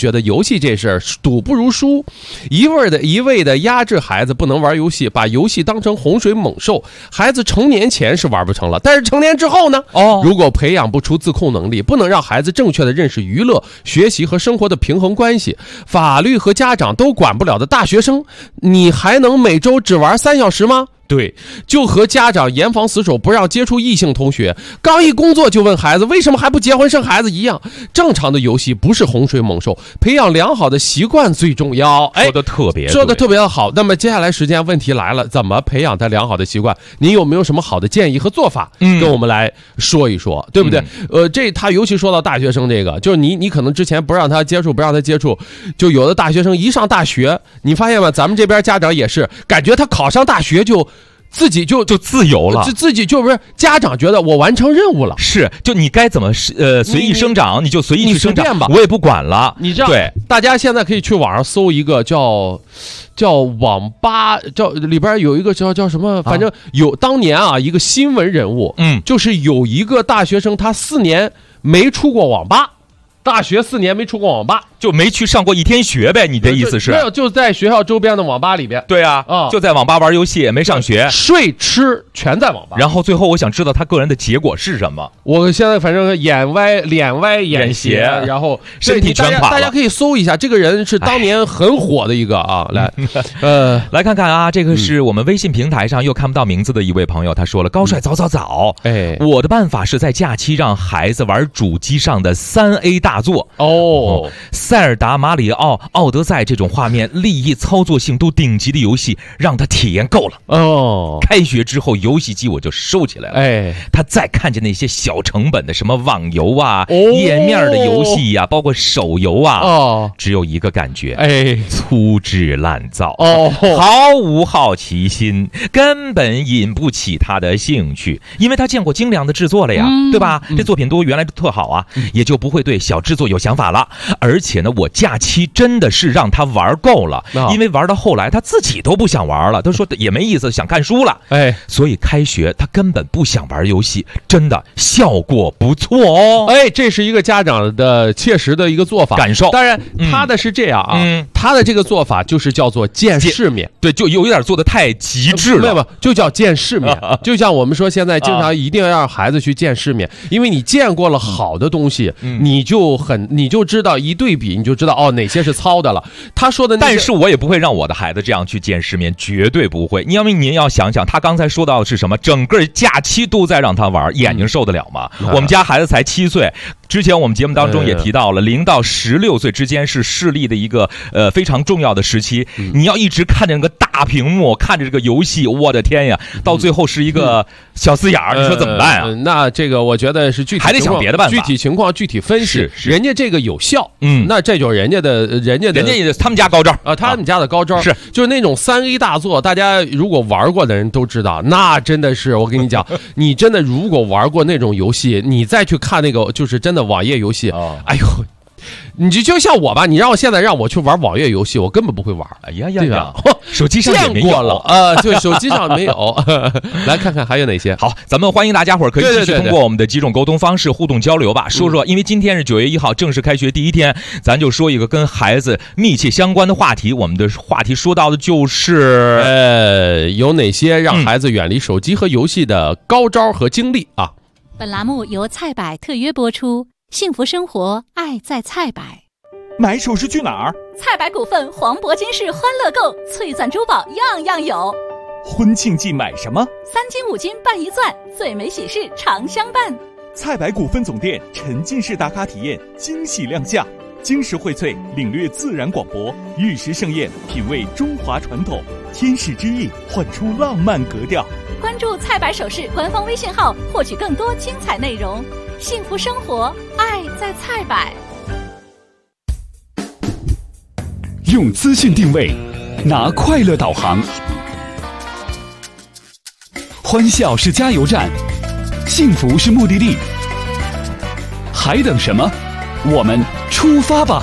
觉得游戏这事儿赌不如输，一味的压制孩子不能玩游戏，把游戏当成洪水猛兽，孩子成年前是玩不成了，但是成年之后呢？如果培养不出自控能力，不能让孩子正确的认识娱乐、学习和生活的平衡关系，法律和家长都管不了的大学生，你还能每周只玩3小时吗？对，就和家长严防死守不让接触异性同学，刚一工作就问孩子为什么还不结婚生孩子一样。正常的游戏不是洪水猛兽，培养良好的习惯最重要。 说的特别好。那么接下来时间问题来了，怎么培养他良好的习惯？您有没有什么好的建议和做法？跟我们来说一说，对不对？这他尤其说到大学生这个，就是你可能之前不让他接触，就有的大学生一上大学，你发现吗？咱们这边家长也是感觉他考上大学就自己就自由了， 自己就不是家长觉得我完成任务了， 是就你该怎么随意生长你就随意去生长吧，我也不管了。 你知道，对，大家现在可以去网上搜一个叫网吧，叫里边有一个叫什么，反正有当年啊一个新闻人物，就是有一个大学生他4年没出过网吧。大学4年没出过网吧， 就没去上过一天学呗？你的意思是？ 没有，就在学校周边的网吧里边。 对啊，就在网吧玩游戏，没上学， 睡吃全在网吧。 然后最后我想知道他个人的结果是什么？ 我现在反正脸歪眼斜，然后身体全垮了。 大家可以搜一下，这个人是当年很火的一个啊。 来看看啊，这个是我们微信平台上又看不到名字的一位朋友，他说了：高帅早，我的办法是在假期让孩子玩主机上的3A 大作塞尔达、马里奥、奥德赛这种画面、立意、操作性都顶级的游戏，让他体验够了。开学之后游戏机我就收起来了。他再看见那些小成本的什么网游啊、页面的游戏啊，包括手游啊，只有一个感觉，粗制滥造，毫无好奇心，根本引不起他的兴趣，因为他见过精良的制作了呀，对吧？这作品都原来特好啊，也就不会对小制作有想法了。而且呢，我假期真的是让他玩够了，因为玩到后来他自己都不想玩了，他说也没意思，想看书了。所以开学他根本不想玩游戏，真的效果不错哦。 这是一个家长的切实的一个做法感受。 当然他的是这样啊，他的这个做法就是叫做见世面， 对，就有点做的太极致了。 不，就叫见世面。就像我们说现在经常一定要让孩子去见世面，因为你见过了好的东西，你就知道一对比，你就知道哪些是糙的了。他说的那些， 但是我也不会让我的孩子这样去见世面，绝对不会。因为您要想想，他刚才说到的是什么？整个假期都在让他玩，眼睛受得了吗？我们家孩子才7岁。之前我们节目当中也提到了，0到16岁之间是视力的一个非常重要的时期。你要一直看着那个大屏幕，看着这个游戏，我的天呀，到最后是一个小四眼儿，你说怎么办啊？ 那这个我觉得是具体还得想别的办法， 具体情况具体分析。人家这个有效，那这就是人家他们家高招啊，他们家的高招是就是那种3A 大作，大家如果玩过的人都知道，那真的是我跟你讲，你真的如果玩过那种游戏，你再去看那个就是真的网页游戏，哎呦。你就像我吧，你现在让我去玩网页游戏，我根本不会玩。 哎呀，手机上也没有了对，手机上没有。来看看还有哪些。 好，咱们欢迎大家伙儿可以继续通过我们的几种沟通方式互动交流吧，说说。因为今天是9月1号，正式开学第一天，咱就说一个跟孩子密切相关的话题。我们的话题说到的就是有哪些让孩子远离手机和游戏的高招和经历啊？ 本栏目由菜百特约播出。幸福生活，爱在菜百。 买首饰去哪儿？ 菜百股份黄铂金饰欢乐购，翠钻珠宝样样有。 婚庆季买什么 ？3金5金办1钻，最美喜事常相伴。 菜百股份总店沉浸式打卡体验惊喜亮相，金石荟萃，领略自然广博；玉石盛宴，品味中华传统；天使之翼，唤出浪漫格调。 关注菜百首饰官方微信号，获取更多精彩内容。幸福生活，爱在菜百。 用资讯定位，拿快乐导航。欢笑是加油站，幸福是目的地。还等什么？我们出发吧！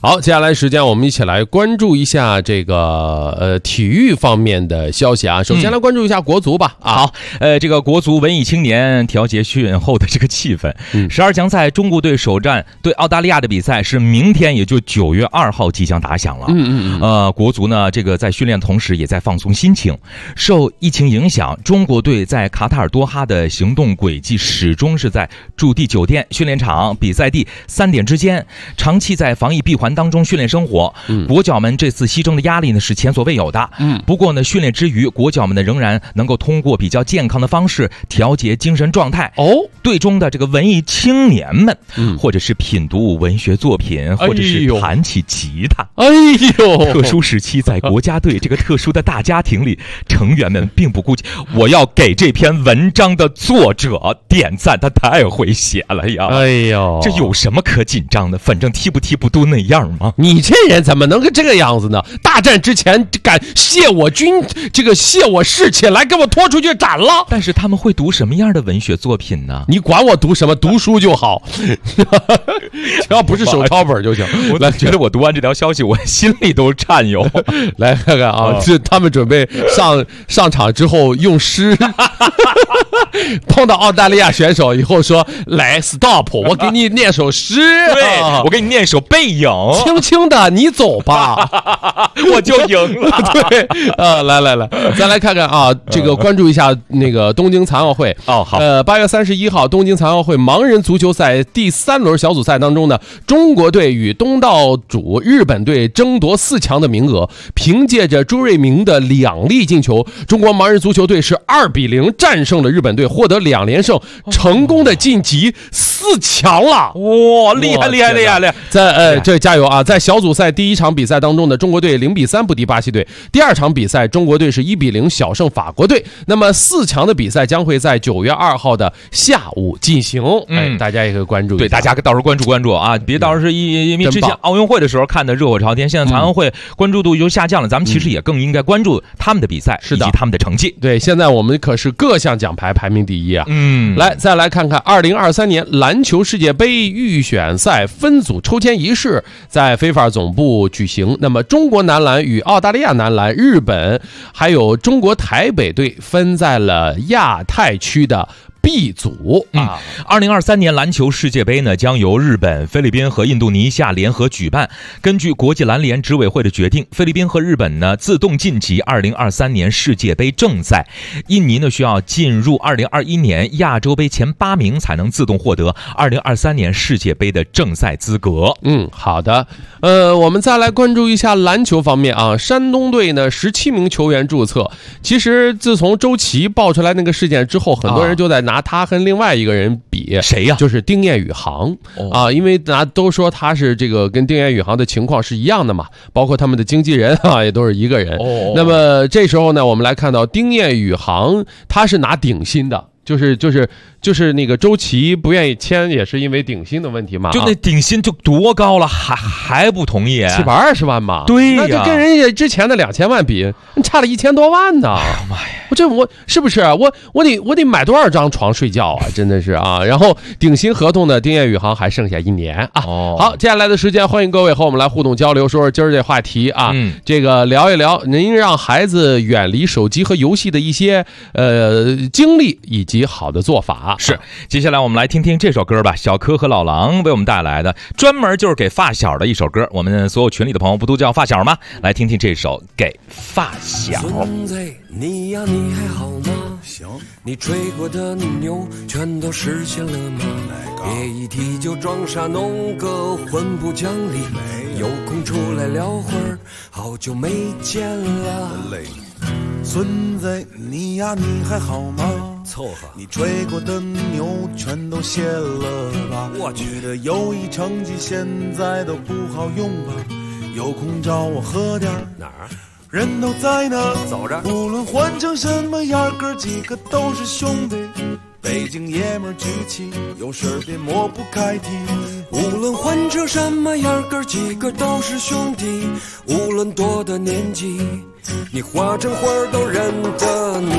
好，接下来时间我们一起来关注一下这个体育方面的消息啊。首先来关注一下国足吧。 好，这个国足文艺青年调节训后的这个气氛。12强赛中国队首战对澳大利亚的比赛是明天，也就9月2号即将打响了。国足呢，这个在训练同时也在放松心情。受疫情影响，中国队在卡塔尔多哈的行动轨迹始终是在驻地酒店、训练场、比赛地3点之间，长期在防疫闭环当中训练生活。国脚们这次牺牲的压力呢是前所未有的。不过呢，训练之余，国脚们呢仍然能够通过比较健康的方式调节精神状态。队中的这个文艺青年们，或者是品读文学作品，或者是弹起吉他。特殊时期在国家队这个特殊的大家庭里，成员们并不顾忌。我要给这篇文章的作者点赞，他太会写了呀！这有什么可紧张的？反正踢不踢不都那样吗？ 你这人怎么能这个样子呢？大战之前敢卸我士气，来给我拖出去斩了！ 但是他们会读什么样的文学作品呢？ 你管我读什么，读书就好，只要不是手抄本就行。 我觉得我读完这条消息，我心里都颤悠。 来看看啊，这他们准备上场之后用诗。碰到澳大利亚选手以后说来 stop， 我给你念首诗。 对，我给你念首背影。 轻轻的你走吧。 我就赢了。 对，来，再来看看啊，这个关注一下那个东京残奥会。 好 ，8月31号东京残奥会盲人足球赛第3轮小组赛当中呢，中国队与东道主日本队争夺4强的名额。凭借着朱瑞明的2粒进球，中国盲人足球队是2-0战胜了日本队，获得2连胜，成功的晋级4强了。 哇，厉害！ 在这加油啊！在小组赛第1场比赛当中呢，中国队0-3不敌巴西队。第2场比赛，中国队是1-0小胜法国队。那么4强的比赛将会在9月2号的下午进行。大家也可以关注一下。 对，大家到时候关注啊！别到时候是因为之前奥运会的时候看的热火朝天，现在残奥会关注度就下降了。咱们其实也更应该关注他们的比赛以及他们的成绩。 对，现在我们可是各项奖牌排名第1啊。来，再来看看2023年篮球世界杯预选赛分组抽签仪式在非法总部举行。那么中国男篮与澳大利亚男篮、日本还有中国台北队分在了亚太区的B 组啊。 2023年篮球世界杯呢，将由日本、菲律宾和印度尼西亚联合举办。根据国际篮联执委会的决定，菲律宾和日本呢自动晋级2023年世界杯正赛，印尼呢需要进入2021年亚洲杯前8名才能自动获得2023年世界杯的正赛资格。 好的。我们再来关注一下篮球方面啊。山东队呢17名球员注册。其实自从周琦爆出来那个事件之后，很多人就在拿他和另外一个人比。 谁呀？ 就是丁彦雨航因为大家都说他是这个跟丁彦雨航的情况是一样的嘛，包括他们的经纪人也都是一个人。那么这时候呢，我们来看到丁彦雨航他是拿顶薪的。就是那个周琦不愿意签，也是因为顶薪的问题嘛。 就那顶薪就多高了，还不同意 ？720万嘛。 对呀， 那就跟人家之前的2000万比，差了1000多万呢。 妈呀！ 我是不是我得买多少张床睡觉啊？真的是啊。然后顶薪合同呢，丁彦雨航还剩下1年啊。好，接下来的时间，欢迎各位和我们来互动交流，说今儿这话题啊，这个聊一聊您让孩子远离手机和游戏的一些经历以及好的做法。 是，接下来我们来听听这首歌吧，小柯和老狼为我们带来的，专门就是给发小的一首歌。我们所有群里的朋友不都叫发小吗？来听听这首《给发小》。 你呀，你还好吗？行，你吹过的牛全都实现了吗？别一提就装傻弄个混不讲理，有空出来聊会儿，好久没见了。 孙子，你呀，你还好吗？ 凑合。 你吹过的牛全都卸了吧？ 我去， 你的友谊成绩现在都不好用吧？有空找我喝点哪儿？ 人都在呢， 走着。 无论换成什么样，哥几个都是兄弟。北京爷们聚齐，有事别抹不开堤。 无论换成什么样，哥几个都是兄弟。无论多大年纪，你化成花都认得你。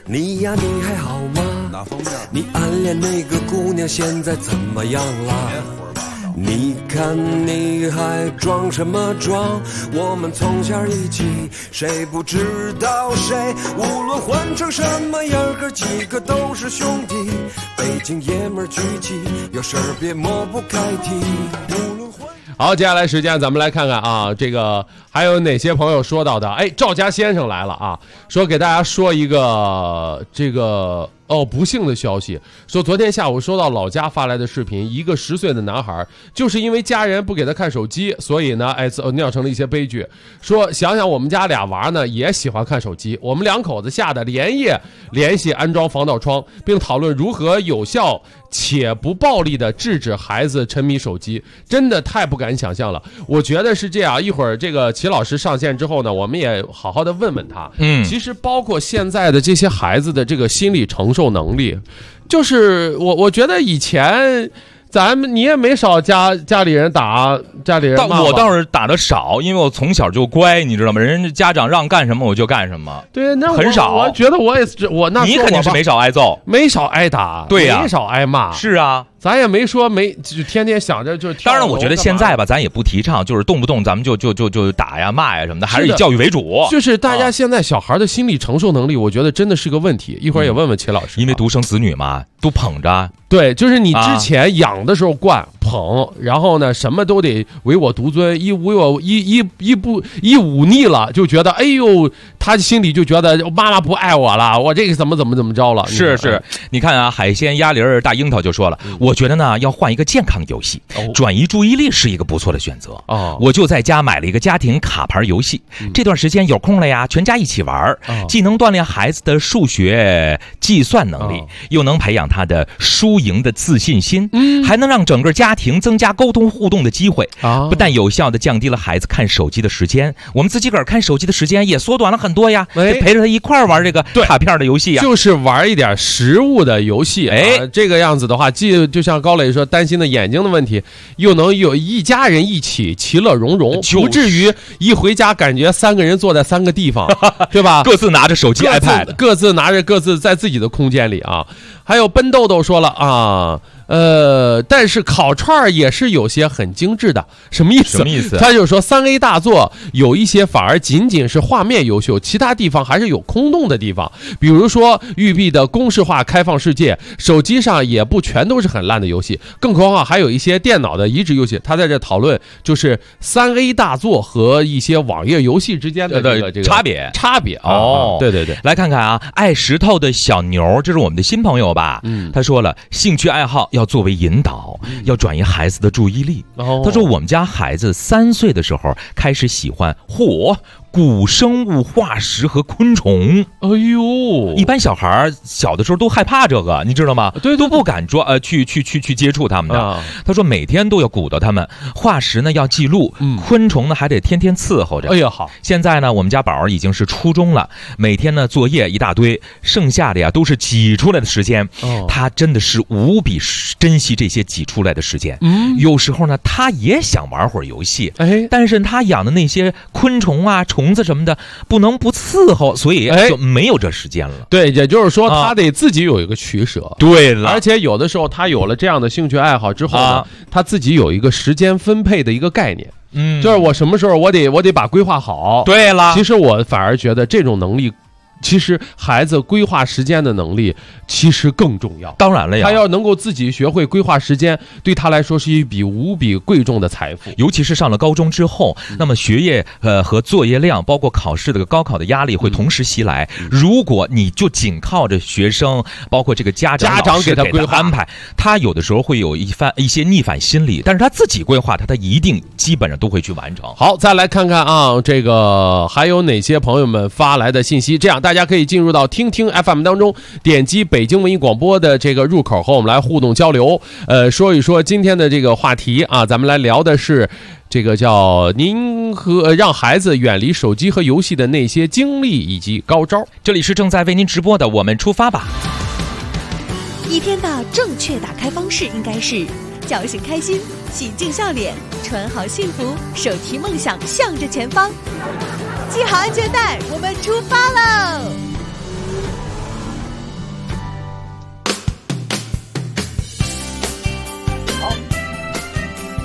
你呀，你还好吗？ 哪方面？ 你暗恋那个姑娘现在怎么样了？你看你还装什么装？我们从小一起，谁不知道谁？无论混成什么样，哥几个都是兄弟。北京爷们儿聚齐，有事儿别抹不开提。 好，接下来时间咱们来看看啊，这个还有哪些朋友说到的？哎，赵家先生来了啊，说给大家说一个这个不幸的消息，说昨天下午收到老家发来的视频，一个10岁的男孩就是因为家人不给他看手机，所以呢，酿成了一些悲剧。说想想我们家俩娃呢也喜欢看手机，我们两口子吓得连夜联系安装防盗窗，并讨论如何有效且不暴力的制止孩子沉迷手机，真的太不敢想象了。我觉得是这样，一会儿这个齐老师上线之后呢，我们也好好的问问他。其实包括现在的这些孩子的这个心理承受能力，就是我觉得以前你也没少家里人打，家里人骂吧。 但我倒是打的少，因为我从小就乖，你知道吗？人家家长让干什么我就干什么。 对，那很少。 我觉得我那你肯定是没少挨揍， 没少挨打， 对呀， 没少挨骂。 是啊。 咱也没说就天天想着就。 当然，我觉得现在吧，咱也不提倡，就是动不动咱们就打呀骂呀什么的，还是以教育为主。 就是大家现在小孩的心理承受能力，我觉得真的是个问题。一会儿也问问齐老师， 因为独生子女嘛，都捧着。 对，就是你之前养的时候惯捧，然后呢什么都得唯我独尊，一忤逆了，就觉得哎呦，他心里就觉得妈妈不爱我了，我这个怎么着了。 是，你看啊，海鲜鸭梨大樱桃就说了，我觉得呢要换一个健康的游戏，转移注意力是一个不错的选择。我就在家买了一个家庭卡牌游戏，这段时间有空了呀，全家一起玩，既能锻炼孩子的数学计算能力，又能培养他的输赢的自信心，还能让整个家庭增加沟通互动的机会，不但有效的降低了孩子看手机的时间，我们自己个儿看手机的时间也缩短了很多呀，陪着他一块玩这个卡片的游戏呀， 就是玩一点实物的游戏。这个样子的话，就像高磊说担心的眼睛的问题，又能有一家人一起其乐融融，不至于一回家感觉3个人坐在3个地方，对吧？ 各自拿着手机 iPad， 各自拿着各自在自己的空间里啊。还有奔豆豆说了啊，但是烤串也是有些很精致的，什么意思？他就说3A 大作有一些反而仅仅是画面优秀，其他地方还是有空洞的地方。比如说育碧的公式化开放世界，手机上也不全都是很烂的游戏，更何况还有一些电脑的移植游戏。他在这讨论就是3A 大作和一些网页游戏之间的这个差别对， 来看看啊，爱石头的小牛，这是我们的新朋友吧？他说了，兴趣爱好要作为引导，要转移孩子的注意力。他说我们家孩子3岁的时候开始喜欢古生物化石和昆虫。 哎呦， 一般小孩小的时候都害怕这个，你知道吗？ 对， 都不敢去接触他们的。他说每天都要鼓捣他们，化石呢要记录，昆虫呢还得天天伺候着。 哎呀好， 现在呢我们家宝儿已经是初中了，每天呢作业一大堆，剩下的呀都是挤出来的时间。他真的是无比珍惜这些挤出来的时间。有时候呢他也想玩会儿游戏，但是他养的那些昆虫啊虫子什么的不能不伺候，所以就没有这时间了。 对，也就是说他得自己有一个取舍。 对了， 而且有的时候他有了这样的兴趣爱好之后呢，他自己有一个时间分配的一个概念。就是我什么时候我得把规划好。 对了， 其实我反而觉得这种能力，其实孩子规划时间的能力其实更重要。 当然了呀， 他要能够自己学会规划时间，对他来说是一笔无比贵重的财富。 尤其是上了高中之后，那么学业和作业量，包括考试的高考的压力会同时袭来。如果你就仅靠着学生，包括这个家长给他规划安排，他有的时候会有一些逆反心理，但是他自己规划他一定基本上都会去完成。 好，再来看看啊，这个还有哪些朋友们发来的信息？这样大家可以进入到听听 FM 当中，点击北京文艺广播的这个入口，和我们来互动交流。说一说今天的这个话题啊，咱们来聊的是这个叫您和让孩子远离手机和游戏的那些经历以及高招。 这里是正在为您直播的我们出发吧。 一天的正确打开方式应该是叫醒开心，洗净笑脸，穿好幸福，手提梦想向着前方，系好安全带，我们出发喽！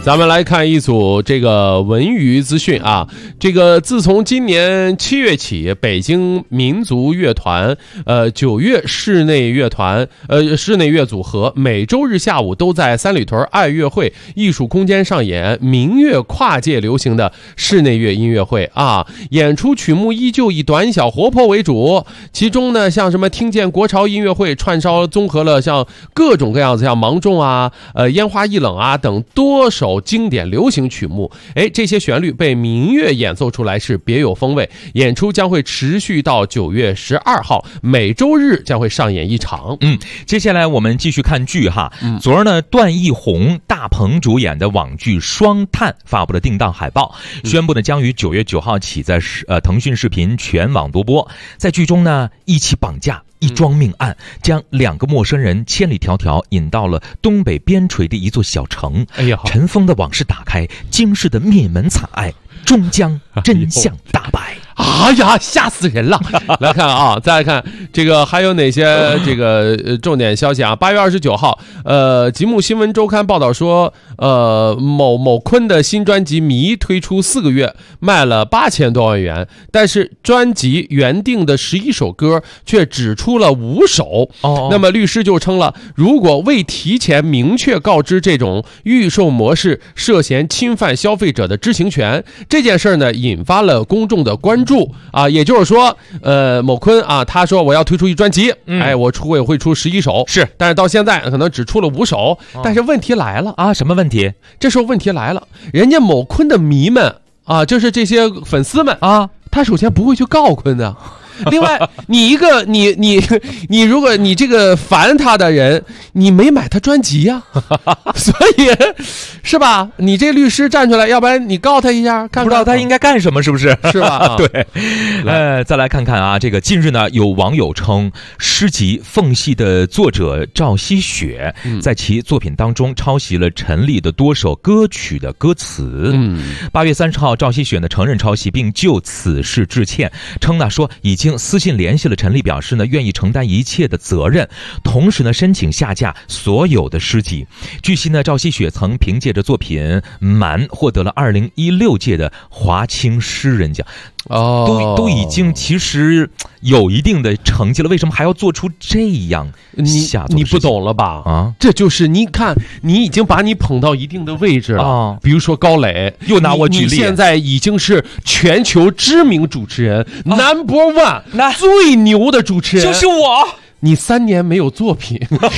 咱们来看一组这个文娱资讯啊。这个自从今年7月起，北京民族乐团9月室内乐团室内乐组合每周日下午都在三里屯爱乐会艺术空间上演民乐跨界流行的室内乐音乐会啊。演出曲目依旧以短小活泼为主，其中呢像什么听见国潮音乐会串烧综合了像各种各样子，像芒种啊烟花易冷啊等多首经典流行曲目，这些旋律被民乐演奏出来是别有风味。演出将会持续到9月12号，每周日将会上演一场。 接下来我们继续看剧哈。昨儿呢，段奕宏、大鹏主演的网剧《双探》发布了定档海报，宣布呢将于9月9号起在腾讯视频全网多播。在剧中呢，一起绑架。一桩命案将2个陌生人千里迢迢引到了东北边陲的一座小城。尘封的往事打开，惊世的灭门惨案终将真相大白。 哎呀，吓死人了！来看啊，再来看这个还有哪些这个重点消息啊？8月29号，吉木新闻周刊报道说，某坤的新专辑《迷》推出4个月，卖了8000多万元，但是专辑原定的11首歌却只出了5首。那么律师就称了，如果未提前明确告知这种预售模式涉嫌侵犯消费者的知情权，这件事呢引发了公众的关注啊。也就是说，某坤啊，他说我要推出一专辑，我会出11首， 是， 但是到现在可能只出了5首。但是问题来了啊，什么问题？ 这时候问题来了，人家某坤的迷们啊，就是这些粉丝们啊，他首先不会去告坤的。另外，你如果你这个烦他的人，你没买他专辑呀，所以是吧？你这律师站出来，要不然你告他一下，看不知道他应该干什么，是不是？ 是吧？ 对。再来看看啊，这个近日呢，有网友称诗集《缝隙》的作者赵希雪在其作品当中抄袭了陈粒的多首歌曲的歌词。8月30号，赵希雪呢承认抄袭，并就此事致歉，称呢说已经私信联系了陈粒，表示呢愿意承担一切的责任，同时呢申请下架所有的诗集。据悉呢，赵希雪曾凭借着作品《蛮》获得了2016届的华清诗人奖。都已经其实有一定的成绩了，为什么还要做出这样下作？ 你不懂了吧？啊，这就是你看，你已经把你捧到一定的位置了啊。比如说高磊， 又拿我举例， 你现在已经是全球知名主持人，Number One，最牛的主持人就是我。 你3年没有作品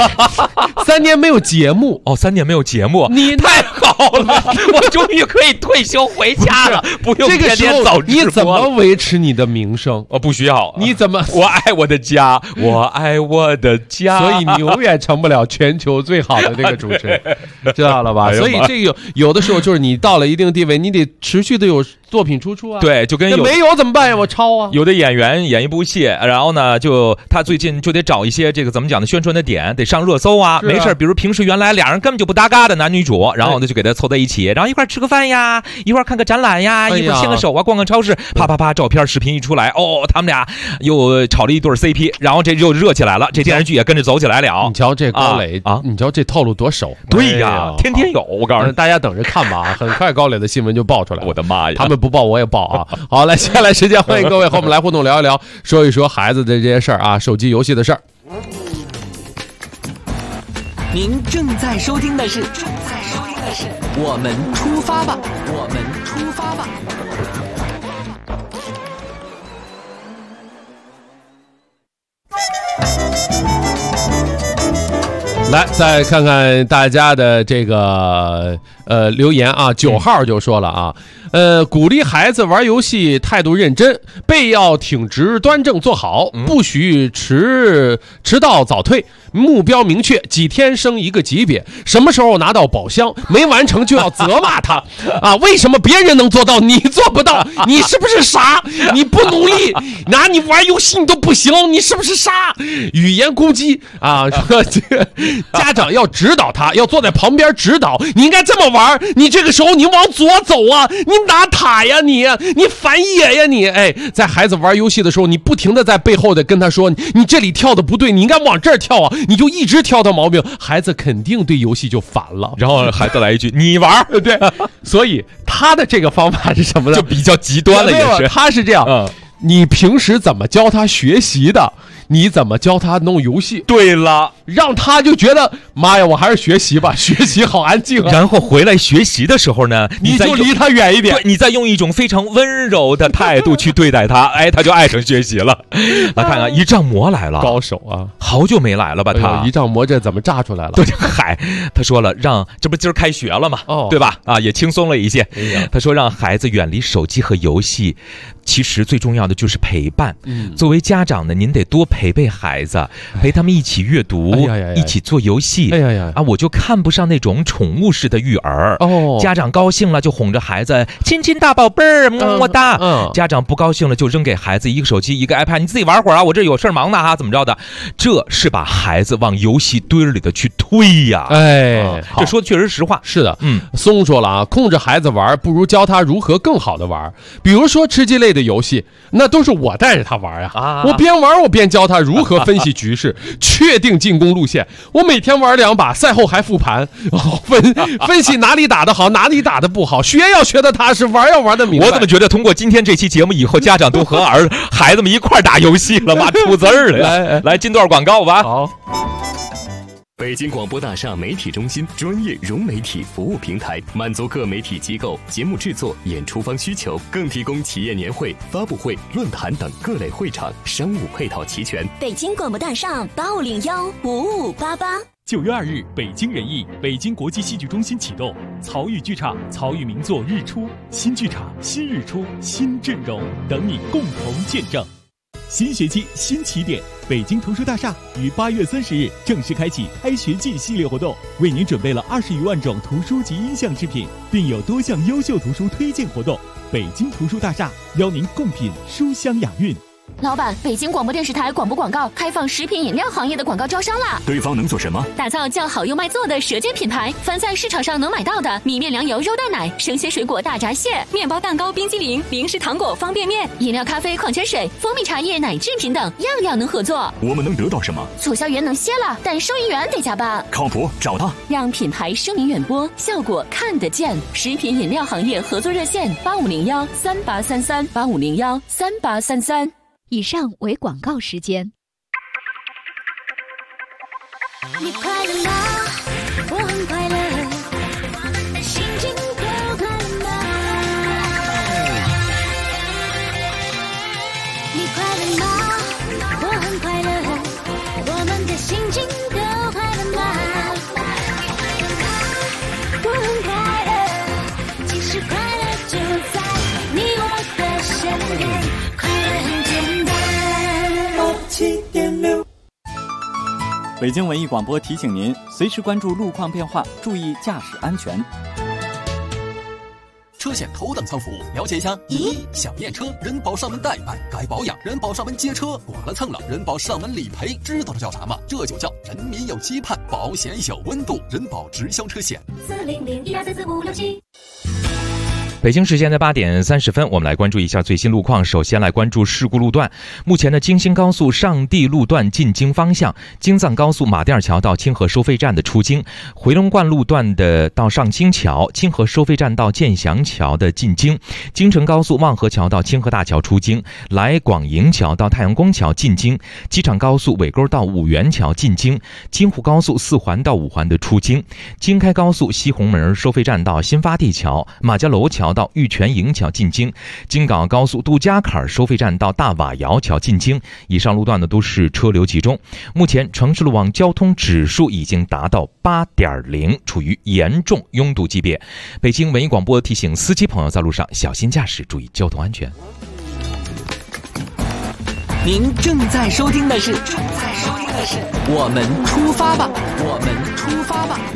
，3年没有节目 ，3年没有节目， 你太好了，我终于可以退休回家了，不用天天早直播。 你怎么维持你的名声？ 不需要， 你怎么？ 我爱我的家，我爱我的家， 所以你永远成不了全球最好的这个主持人，知道了吧？所以这个有的时候就是你到了一定地位，你得持续的有作品输出啊。 对，就跟没有怎么办呀？我抄啊。 有的演员演一部戏，然后呢，他最近就得找一些这个怎么讲的宣传的点，得上热搜啊。没事，比如平时原来俩人根本就不搭嘎的男女主，然后呢就给他凑在一起，然后一块吃个饭呀，一块看个展览呀，一会儿牵个手啊，逛个超市，啪啪啪，照片视频一出来，他们俩又炒了一对 CP， 然后这就热起来了，这电视剧也跟着走起来了。 你瞧这高磊啊，你瞧这套路多熟。 对呀，天天有，我告诉你， 大家等着看吧，很快高磊的新闻就爆出来了。 我的妈呀， 他们不报我也报啊。好，来，接下来时间欢迎各位和我们来互动聊一聊，说一说孩子的这些事儿啊，手机游戏的事儿。 您正在收听的是我们出发吧，我们出发吧。 来，再看看大家的这个留言啊，9号就说了啊，鼓励孩子玩游戏态度认真，背要挺直端正坐好，不许迟到早退，目标明确，几天升一个级别，什么时候拿到宝箱，没完成就要责骂他啊！为什么别人能做到你做不到？你是不是傻？你不努力，你玩游戏你都不行，你是不是傻？语言攻击啊！说这个家长要指导他，要坐在旁边指导，你应该这么玩，你这个时候你往左走啊，你哪塔呀你反野呀你！在孩子玩游戏的时候，你不停的在背后的跟他说，你这里跳的不对，你应该往这儿跳啊， 你就一直挑他毛病，孩子肯定对游戏就烦了。 然后孩子来一句你玩儿， 对，所以他的这个方法是什么呢？ 就比较极端了，也是。 他是这样，你平时怎么教他学习的，你怎么教他弄游戏？ 对了， 让他就觉得妈呀，我还是学习吧，学习好安静啊。 然后回来学习的时候呢， 你就离他远一点， 对，你再用一种非常温柔的态度去对待他，哎，他就爱上学习了。来看看，一丈魔来了， 高手啊， 好久没来了吧？他一丈魔这怎么炸出来了？ 对，嗨，他说了，这不今儿开学了嘛，对吧？啊，也轻松了一些。他说让孩子远离手机和游戏，其实最重要的就是陪伴。作为家长呢，您得多陪孩子，陪他们一起阅读，一起做游戏。我就看不上那种宠物式的育儿。家长高兴了就哄着孩子，亲亲大宝贝儿，么么哒。家长不高兴了就扔给孩子一个手机一个 iPad， 你自己玩会儿啊，我这有事忙呢哈，怎么着的？这是把孩子往游戏堆里的去推呀。这说的确实实话。 是的，松说了啊，控制孩子玩不如教他如何更好的玩。比如说吃鸡类的游戏，那都是我带着他玩呀。我边玩我边教他如何分析局势，确定进攻路线。我每天玩2把，赛后还复盘，分析哪里打得好，哪里打得不好。学要学得踏实，玩要玩得明白。 我怎么觉得通过今天这期节目以后，家长都和孩子们一块打游戏了，妈出字儿了。来进段广告吧。 好。 北京广播大厦媒体中心专业融媒体服务平台，满足各媒体机构节目制作、演出方需求，更提供企业年会、发布会、论坛等各类会场，商务配套齐全。 北京广播大厦85015588。 9月2日，北京人艺、北京国际戏剧中心启动曹禺剧场曹禺名作《日出》新剧场、新日出、新阵容，等你共同见证。新学期新起点，北京图书大厦于8月30日正式开启开学季系列活动，为您准备了20余万种图书及音像制品，并有多项优秀图书推荐活动。北京图书大厦邀您共品书香雅韵。 老板，北京广播电视台广播广告开放食品饮料行业的广告招商啦！ 对方能做什么？ 打造叫好又卖座的舌尖品牌，凡在市场上能买到的米面粮油肉蛋奶、生鲜水果大闸蟹、面包蛋糕冰激凌、零食糖果方便面、饮料咖啡矿泉水、蜂蜜茶叶奶制品等，样样能合作。 我们能得到什么？ 促销员能歇了，但收银员得加班。 靠谱，找他， 让品牌声名远播，效果看得见。食品饮料行业合作热线8501383385013833。 以上为广告时间。 你快乐吗？我很快乐，心情都快乐吗？你快乐吗？我很快乐，我们的心情都快乐吗？我很快乐，其实快乐就在你我的身边。 北京文艺广播提醒您，随时关注路况变化，注意驾驶安全。 车险头等舱服务，了解一下。1. 想验车，人保上门代办；该保养，人保上门接车；剐了蹭了，人保上门理赔。知道这叫啥吗？这就叫人民有期盼，保险有温度。人保直销车险。 40012344567。 北京时间的8点30分，我们来关注一下最新路况。首先来关注事故路段。目前的京新高速上地路段进京方向，京藏高速马甸桥到清河收费站的出京，回龙观路段的到上京桥、清河收费站到建祥桥的进京，京承高速望河桥到清河大桥出京，来广营桥到太阳宫桥进京，机场高速尾沟到五原桥进京，京沪高速4环到5环的出京，京开高速西红门收费站到新发地桥、马家楼桥到玉泉营桥进京，京港高速杜家坎收费站到大瓦窑桥进京。以上路段呢都是车流集中，目前城市路网交通指数已经达到8.0，处于严重拥堵级别。北京文艺广播提醒司机朋友在路上小心驾驶，注意交通安全。 您正在收听的是我们出发吧，我们出发吧。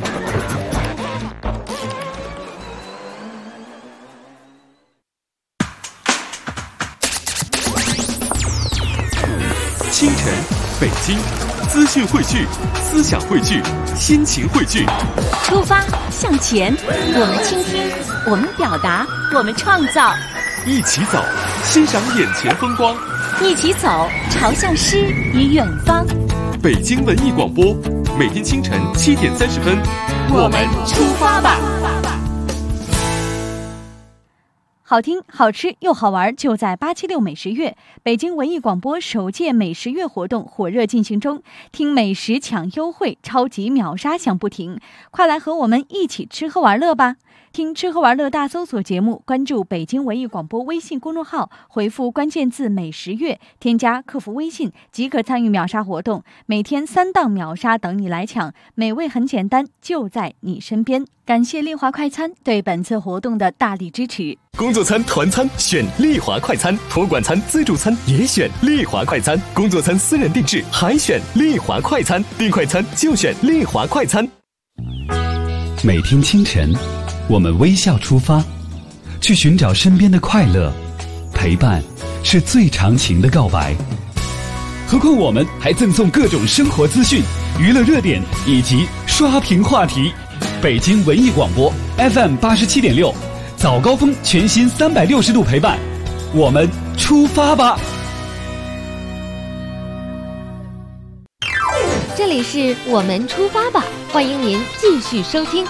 清晨，北京，资讯汇聚，思想汇聚，心情汇聚。 出发，向前，我们倾听，我们表达，我们创造。 一起走，欣赏眼前风光。 一起走，朝向诗与远方。 北京文艺广播，每天清晨7点30分，我们出发吧。 好听、好吃又好玩，就在876美食月。北京文艺广播首届美食月活动火热进行中，听美食抢优惠，超级秒杀响不停，快来和我们一起吃喝玩乐吧！听吃喝玩乐大搜索节目，关注北京文艺广播微信公众号，回复关键字美食月，添加客服微信即可参与秒杀活动，每天3档秒杀等你来抢，美味很简单，就在你身边。感谢丽华快餐对本次活动的大力支持。 工作餐、团餐选丽华快餐，托管餐、自助餐也选丽华快餐，工作餐私人定制还选丽华快餐，订快餐就选丽华快餐。 每天清晨，我们微笑出发，去寻找身边的快乐，陪伴是最长情的告白。何况我们还赠送各种生活资讯、娱乐热点以及刷屏话题。北京文艺广播 FM 87.6，早高峰全新360度陪伴，我们出发吧！ 这里是我们出发吧，欢迎您继续收听。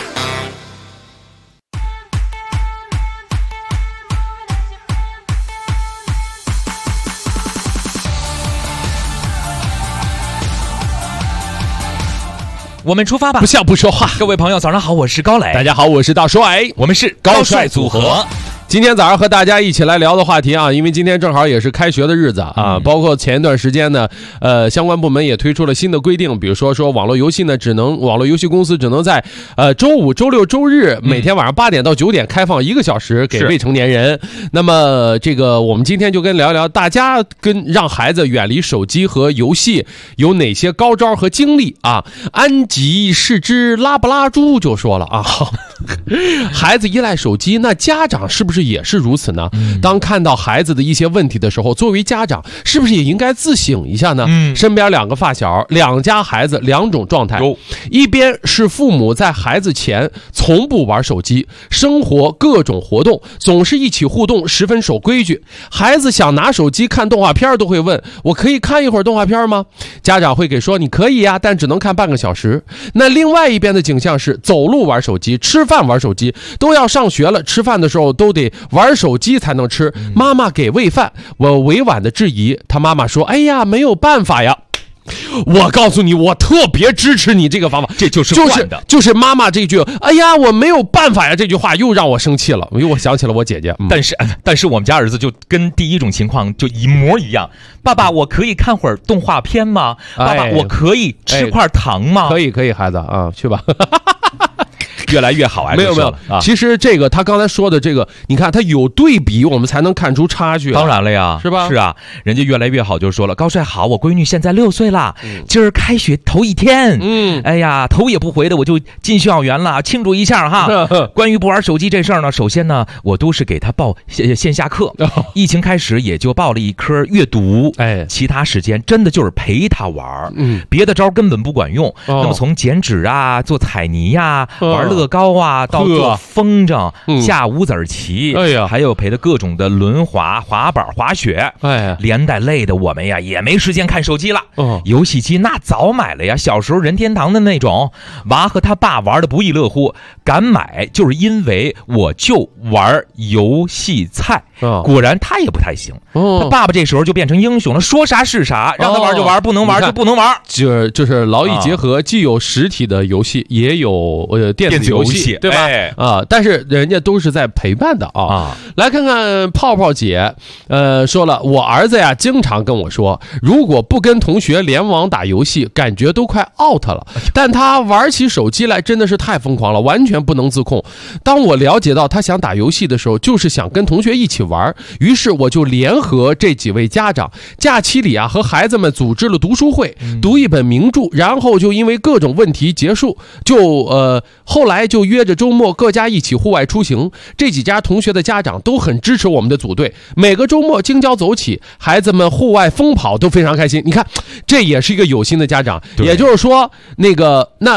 我们出发吧！ 不笑不说话。 各位朋友，早上好，我是高磊。 大家好，我是大帅。 我们是高帅组合。 今天早上和大家一起来聊的话题啊，因为今天正好也是开学的日子啊，包括前一段时间呢，相关部门也推出了新的规定，比如说网络游戏呢，网络游戏公司只能在周五、周六、周日每天晚上8点到9点开放1个小时给未成年人。那么这个我们今天就聊聊大家让孩子远离手机和游戏有哪些高招和经历啊？安吉是只拉布拉猪就说了啊，孩子依赖手机，那家长是不是也是如此呢？当看到孩子的一些问题的时候，作为家长是不是也应该自省一下呢？身边2个发小，2家孩子2种状态，一边是父母在孩子前从不玩手机，生活各种活动总是一起互动，十分守规矩，孩子想拿手机看动画片都会问我可以看一会儿动画片吗？家长会给说你可以呀，但只能看半个小时。那另外一边的景象是走路玩手机，吃饭玩手机，都要上学了，吃饭的时候都得玩手机才能吃，妈妈给喂饭，我委婉的质疑，他妈妈说哎呀没有办法呀。我告诉你，我特别支持你这个方法， 这就是惯的， 就是妈妈这句哎呀我没有办法呀这句话又让我生气了，因为我想起了我姐姐。 但是我们家儿子就跟第一种情况就一模一样，爸爸我可以看会儿动画片吗？爸爸我可以吃块糖吗？ 可以孩子啊，去吧。 越来越好啊！ 没有，其实这个他刚才说的这个，你看他有对比，我们才能看出差距。 当然了呀， 是吧？ 是啊，人家越来越好就说了，高帅好，我闺女现在6岁了，今儿开学头一天，哎呀，头也不回的我就进校园了，庆祝一下哈。关于不玩手机这事儿呢，首先呢，我都是给他报线下课，疫情开始也就报了一科阅读，其他时间真的就是陪他玩，别的招根本不管用。那么从剪纸啊，做彩泥呀，玩乐高啊，到做风筝、下五子棋，还有陪的各种的轮滑、滑板、滑雪，连带累的我们呀也没时间看手机了。游戏机那早买了呀，小时候任天堂的那种，娃和他爸玩的不亦乐乎，敢买就是因为我就玩游戏菜。果然他也不太行，他爸爸这时候就变成英雄了，说啥是啥，让他玩就玩，不能玩就不能玩， 就是劳逸结合，既有实体的游戏，也有电子游戏，对吧？但是人家都是在陪伴的啊。来看看泡泡姐，说了，我儿子呀经常跟我说，如果不跟同学联网打游戏，感觉都快 out 了，但他玩起手机来真的是太疯狂了，完全不能自控。当我了解到他想打游戏的时候，就是想跟同学一起玩，于是我就联合这几位家长，假期里啊和孩子们组织了读书会，读一本名著，然后就因为各种问题结束，后来就约着周末各家一起户外出行。这几家同学的家长都很支持我们的组队，每个周末京郊走起，孩子们户外疯跑都非常开心。你看，这也是一个有心的家长，也就是说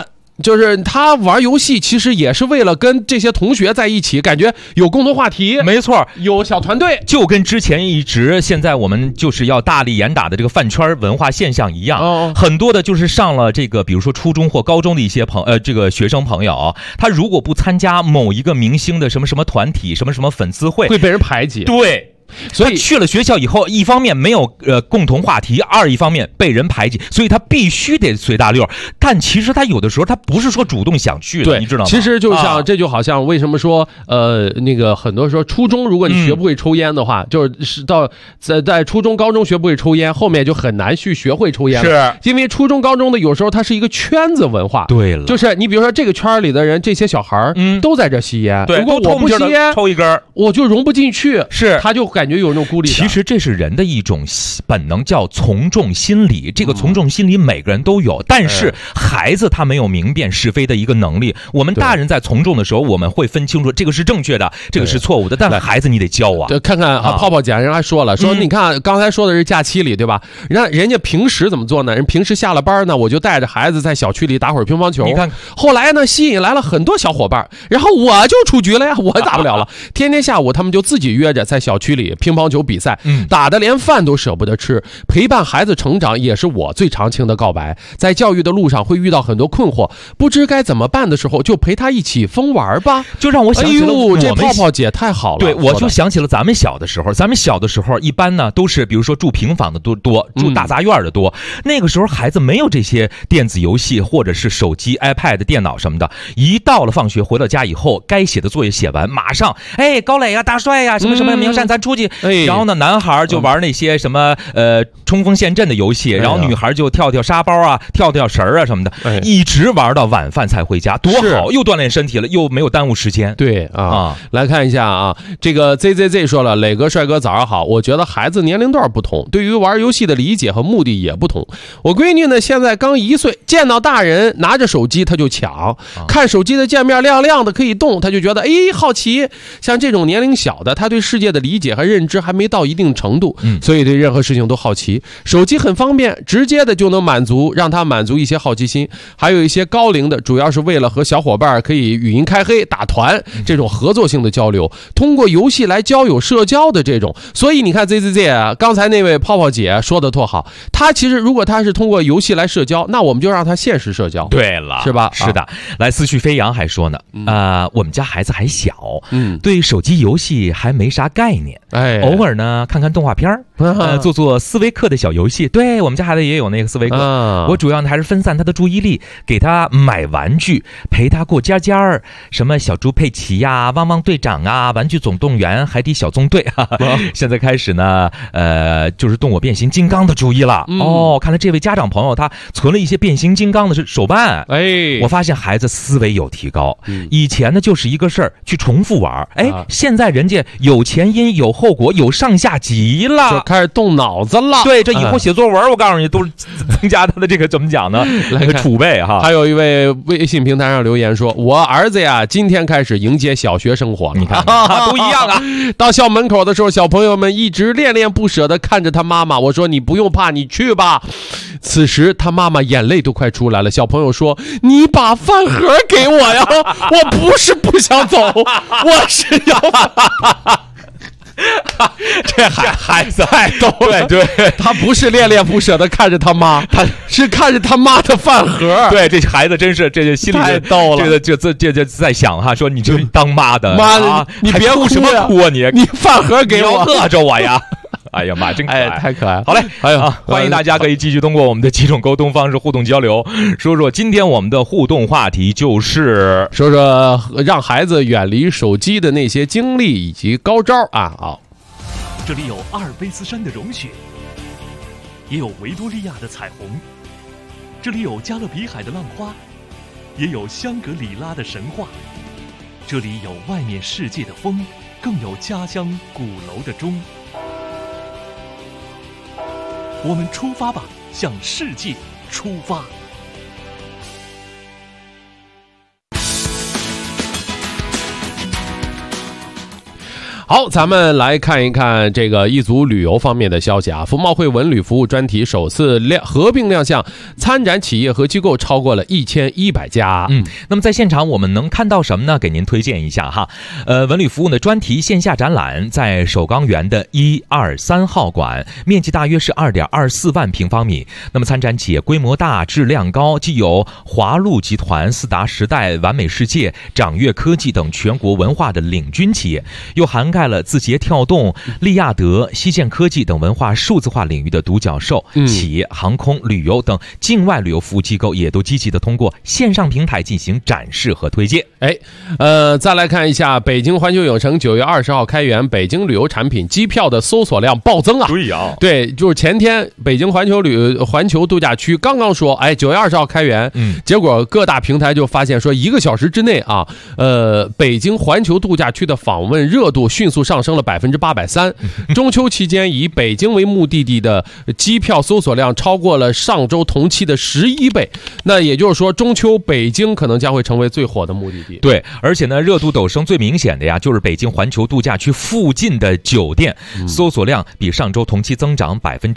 就是他玩游戏其实也是为了跟这些同学在一起，感觉有共同话题。 没错， 有小团队， 就跟之前现在我们就是要大力严打的这个饭圈文化现象一样。很多的就是上了这个比如说初中或高中的一些这个学生朋友，他如果不参加某一个明星的什么什么团体什么什么粉丝会， 会被人排挤。 对，所以去了学校以后，一方面没有共同话题，一方面被人排挤，所以他必须得随大溜。但其实他有的时候他不是说主动想去的，你知道吗？ 其实就像这就好像为什么说那个很多说初中如果你学不会抽烟的话，就是到在初中高中学不会抽烟，后面就很难去学会抽烟了。是因为初中高中的有时候它是一个圈子文化。 对了， 就是你比如说这个圈里的人，这些小孩都在这吸烟， 对， 如果我不吸烟抽一根， 我就融不进去， 是他就感觉有那种孤立感。 其实这是人的一种本能，叫从众心理。这个从众心理每个人都有，但是孩子他没有明辨是非的一个能力。我们大人在从众的时候，我们会分清楚这个是正确的，这个是错误的，但孩子你得教啊。 看看啊，泡泡姐人还说了，说你看刚才说的是假期里对吧？人家平时怎么做呢？人平时下了班呢，我就带着孩子在小区里打会儿乒乓球。你看，后来呢，吸引来了很多小伙伴，然后我就出局了呀，我打不了了。天天下午他们就自己约着在小区里乒乓球比赛。打的连饭都舍不得吃，陪伴孩子成长也是我最长情的告白。在教育的路上会遇到很多困惑，不知该怎么办的时候，就陪他一起疯玩吧。 就让我想起了这泡泡姐太好了。 对，我就想起了咱们小的时候，一般呢都是比如说住平房的多，住大杂院的多。那个时候孩子没有这些电子游戏或者是手机、iPad、电脑什么的。一到了放学回到家以后，该写的作业写完，马上高磊啊、大帅呀、什么什么明山，咱出去。然后呢，男孩就玩那些什么冲锋陷阵的游戏，然后女孩就跳沙包啊、跳绳啊什么的，一直玩到晚饭才回家，多好，又锻炼身体了，又没有耽误时间。 对啊，来看一下啊，这个 ZZZ 说了，磊哥帅哥早上好，我觉得孩子年龄段不同，对于玩游戏的理解和目的也不同。我闺女呢现在刚1岁，见到大人拿着手机她就抢，看手机的界面亮亮的可以动，她就觉得好奇。像这种年龄小的，她对世界的理解和认知还没到一定程度，所以对任何事情都好奇。手机很方便，直接的就能让他满足一些好奇心。还有一些高龄的，主要是为了和小伙伴可以语音开黑、打团这种合作性的交流，通过游戏来交友社交的这种。所以你看 ZZZ 啊，刚才那位泡泡姐说的特好，他其实如果他是通过游戏来社交，那我们就让他现实社交。 对了， 是吧？ 是的。来，思绪飞扬还说呢，我们家孩子还小，对手机游戏还没啥概念，偶尔呢看看动画片做思维课的小游戏。对，我们家孩子也有那个思维课，我主要呢还是分散他的注意力，给他买玩具，陪他过家家，什么小猪佩奇呀、汪汪队长啊、玩具总动员、海底小纵队现在开始呢就是动我变形金刚的主意了。看来这位家长朋友他存了一些变形金刚的手办。我发现孩子思维有提高，以前呢就是一个事儿去重复玩，现在人家有前因有后果有上下集了， 就开始动脑子了。 对，这以后写作文我告诉你都是增加他的这个怎么讲呢，那个储备哈。 还有一位微信平台上留言说，我儿子呀今天开始迎接小学生活了。 你看都一样啊。 到校门口的时候，小朋友们一直恋恋不舍地看着他妈妈，我说你不用怕，你去吧。此时他妈妈眼泪都快出来了，小朋友说，你把饭盒给我呀。我不是不想走，我是要这孩子太逗了。 对，他不是恋恋不舍的看着他妈，他是看着他妈的饭盒。 对，这孩子真是这心里太逗了。 这在想哈，说你这当妈的妈，你别哭什么哭啊你饭盒给我， 饿着我呀。哎呀妈，真可爱， 太可爱了。 好嘞，欢迎大家可以继续通过我们的几种沟通方式互动交流，说说今天我们的互动话题就是说让孩子远离手机的那些经历以及高招啊。 这里有阿尔卑斯山的融雪，也有维多利亚的彩虹，这里有加勒比海的浪花，也有香格里拉的神话，这里有外面世界的风，更有家乡鼓楼的钟。我们出发吧，向世界出发。 好，咱们来看一看这个一组旅游方面的消息啊。服贸会文旅服务专题首次合并亮相，参展企业和机构超过了1100家。 那么在现场我们能看到什么呢？给您推荐一下哈。文旅服务的专题线下展览在首钢园的1、2、3号馆，面积大约是2.24万平方米。那么参展企业规模大、质量高，既有华陆集团、思达时代、完美世界、掌阅科技等全国文化的领军企业，又涵盖了字节跳动、利亚德、西建科技等文化数字化领域的独角兽。企业、航空、旅游等境外旅游服务机构也都积极的通过线上平台进行展示和推介。 再来看一下北京环球影城9月20号开园，北京旅游产品机票的搜索量暴增啊！ 对呀， 对，就是前天北京环球度假区刚刚说9月20号开园，结果各大平台就发现说1个小时之内啊，北京环球度假区的访问热度迅速上升了830%。中秋期间以北京为目的地的机票搜索量超过了上周同期的11倍。那也就是说，中秋北京可能将会成为最火的目的地。 对，而且呢，热度陡升最明显的呀，就是北京环球度假区附近的酒店，搜索量比上周同期增长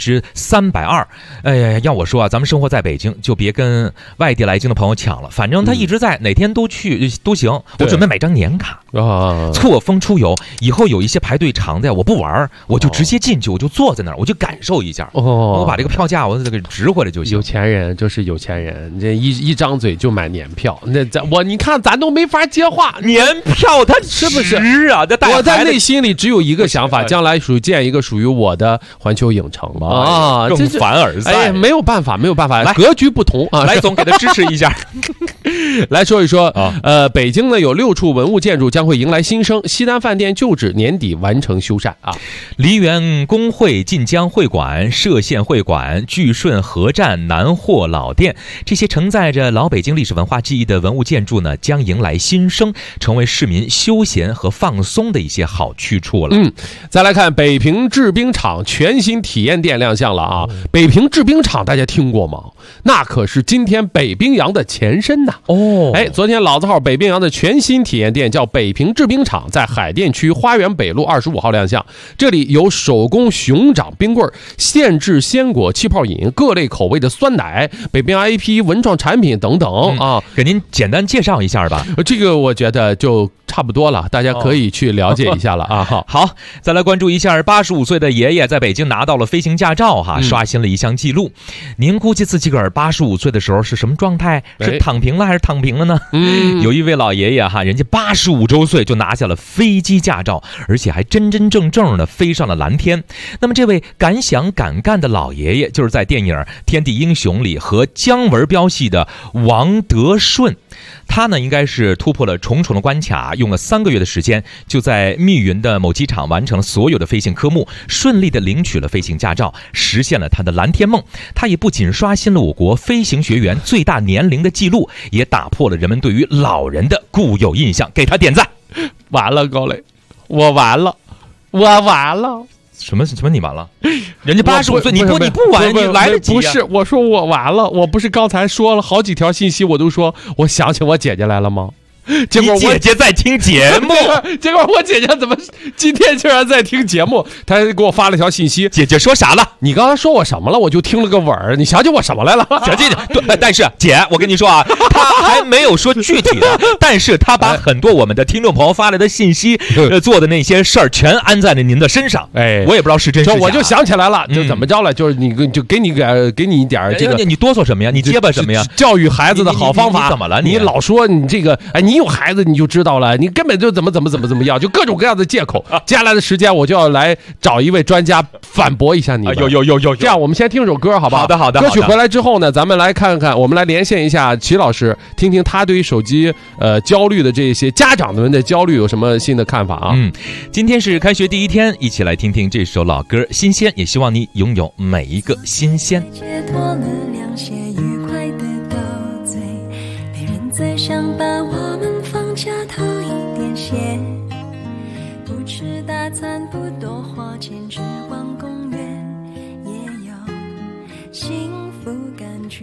320%。哎呀，要我说啊，咱们生活在北京，就别跟外地来京的朋友抢了，反正他一直在，哪天都去都行。我准备买张年卡啊，错峰出游。以后有一些排队长的呀，我不玩，我就直接进去，我就坐在那儿，我就感受一下。我把这个票价我给值回来就行。 有钱人就是有钱人，你这一张嘴就买年票，你看咱都没法接话， 年票它是不是值啊？ 我在内心里只有一个想法，将来建一个属于我的环球影城吧。 更凡尔赛。 没有办法，格局不同啊。 来总给他支持一下。 来说一说，北京呢有6处文物建筑将会迎来新生，西单饭店旧址年底完成修缮啊。 梨园公会、晋江会馆、歙县会馆、聚顺河站、南货老店，这些承载着老北京历史文化记忆的文物建筑呢，将迎来新生，成为市民休闲和放松的一些好去处了。 再来看北平制冰厂全新体验店亮相了啊！北平制冰厂大家听过吗？那可是今天北冰洋的前身呐。昨天老字号北冰洋的全新体验店叫北平制冰厂，在海淀区花园北路25号亮相。这里有手工熊掌冰棍、现制鲜果气泡饮、各类口味的酸奶、北冰洋 IP 文创产品等等啊。 给您简单介绍一下吧。 这个我觉得就差不多了，大家可以去了解一下了啊。 好，再来关注一下85岁的爷爷在北京拿到了飞行驾照哈，刷新了一项记录。您估计自己个儿85岁的时候是什么状态？是躺平了还是躺平了呢？有一位老爷爷哈，人家85周岁就拿下了飞机驾照，而且还真正的飞上了蓝天。那么这位敢想敢干的老爷爷，就是在电影《天地英雄》里和姜文飙戏的王德顺。他呢，应该是突破了重重的关卡，用了3个月的时间，就在密云的某机场完成了所有的飞行科目，顺利的领取了飞行驾照，实现了他的蓝天梦。他也不仅刷新了我国飞行学员最大年龄的记录，也打破了人们对于老人的固有印象，给他点赞。 完了，高磊，我完了。 什么你完了？人家85岁，你不完，你来得及。 不是，我说我完了，我不是刚才说了好几条信息，我都说我想起我姐姐来了吗？结果我姐姐在听节目， 结果我姐姐怎么今天竟然在听节目？她给我发了条信息， 姐姐说啥了？ 你刚才说我什么了？我就听了个吻儿，你想起我什么来了？ 想起对，但是姐，我跟你说啊，她还没有说具体的，但是她把很多我们的听众朋友发来的信息，做的那些事儿全安在了您的身上。我也不知道是真是假。 我就想起来了，就怎么着了？就是就给你一点这个， 你哆嗦什么呀？你结巴什么呀？ 教育孩子的好方法你怎么了？ 你老说你这个，你有孩子你就知道了，你根本就怎么样，就各种各样的借口。接下来的时间我就要来找一位专家反驳一下你。 有。 这样我们先听首歌好不好？ 好的。 歌曲回来之后呢，咱们来看看，我们来连线一下齐老师，听听他对于手机焦虑的这些家长们的焦虑有什么新的看法啊？ 今天是开学第一天，一起来听听这首老歌《新鲜》，也希望你拥有每一个新鲜。 解脱了凉鞋，愉快的斗嘴，没人再想把我们放假偷一点血，不吃大餐，不多花钱，只逛公园，也有幸福感觉。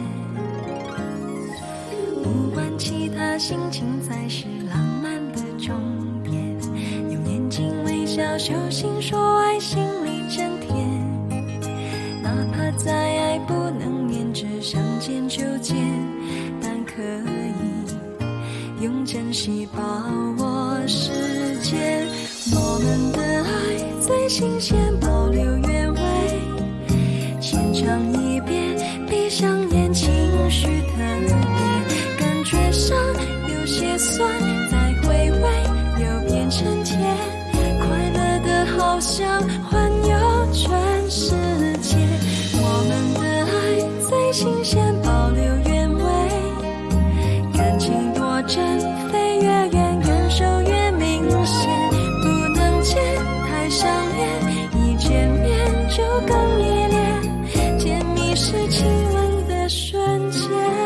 不管其他，心情才是浪漫的终点。用眼睛微手心说爱，心里真甜。哪怕再爱不能连着相见就见，但可以用珍惜把握时间。我们的爱最新鲜，保留原味，浅尝一遍，闭上眼，情绪特别，感觉上有些酸，再回味又变成甜，快乐的好像环游全世界。我们的爱最新鲜，保留原味，感情多真，飞越远，感受越明显，不能见太想念，一见面就更依恋，甜蜜是亲吻的瞬间。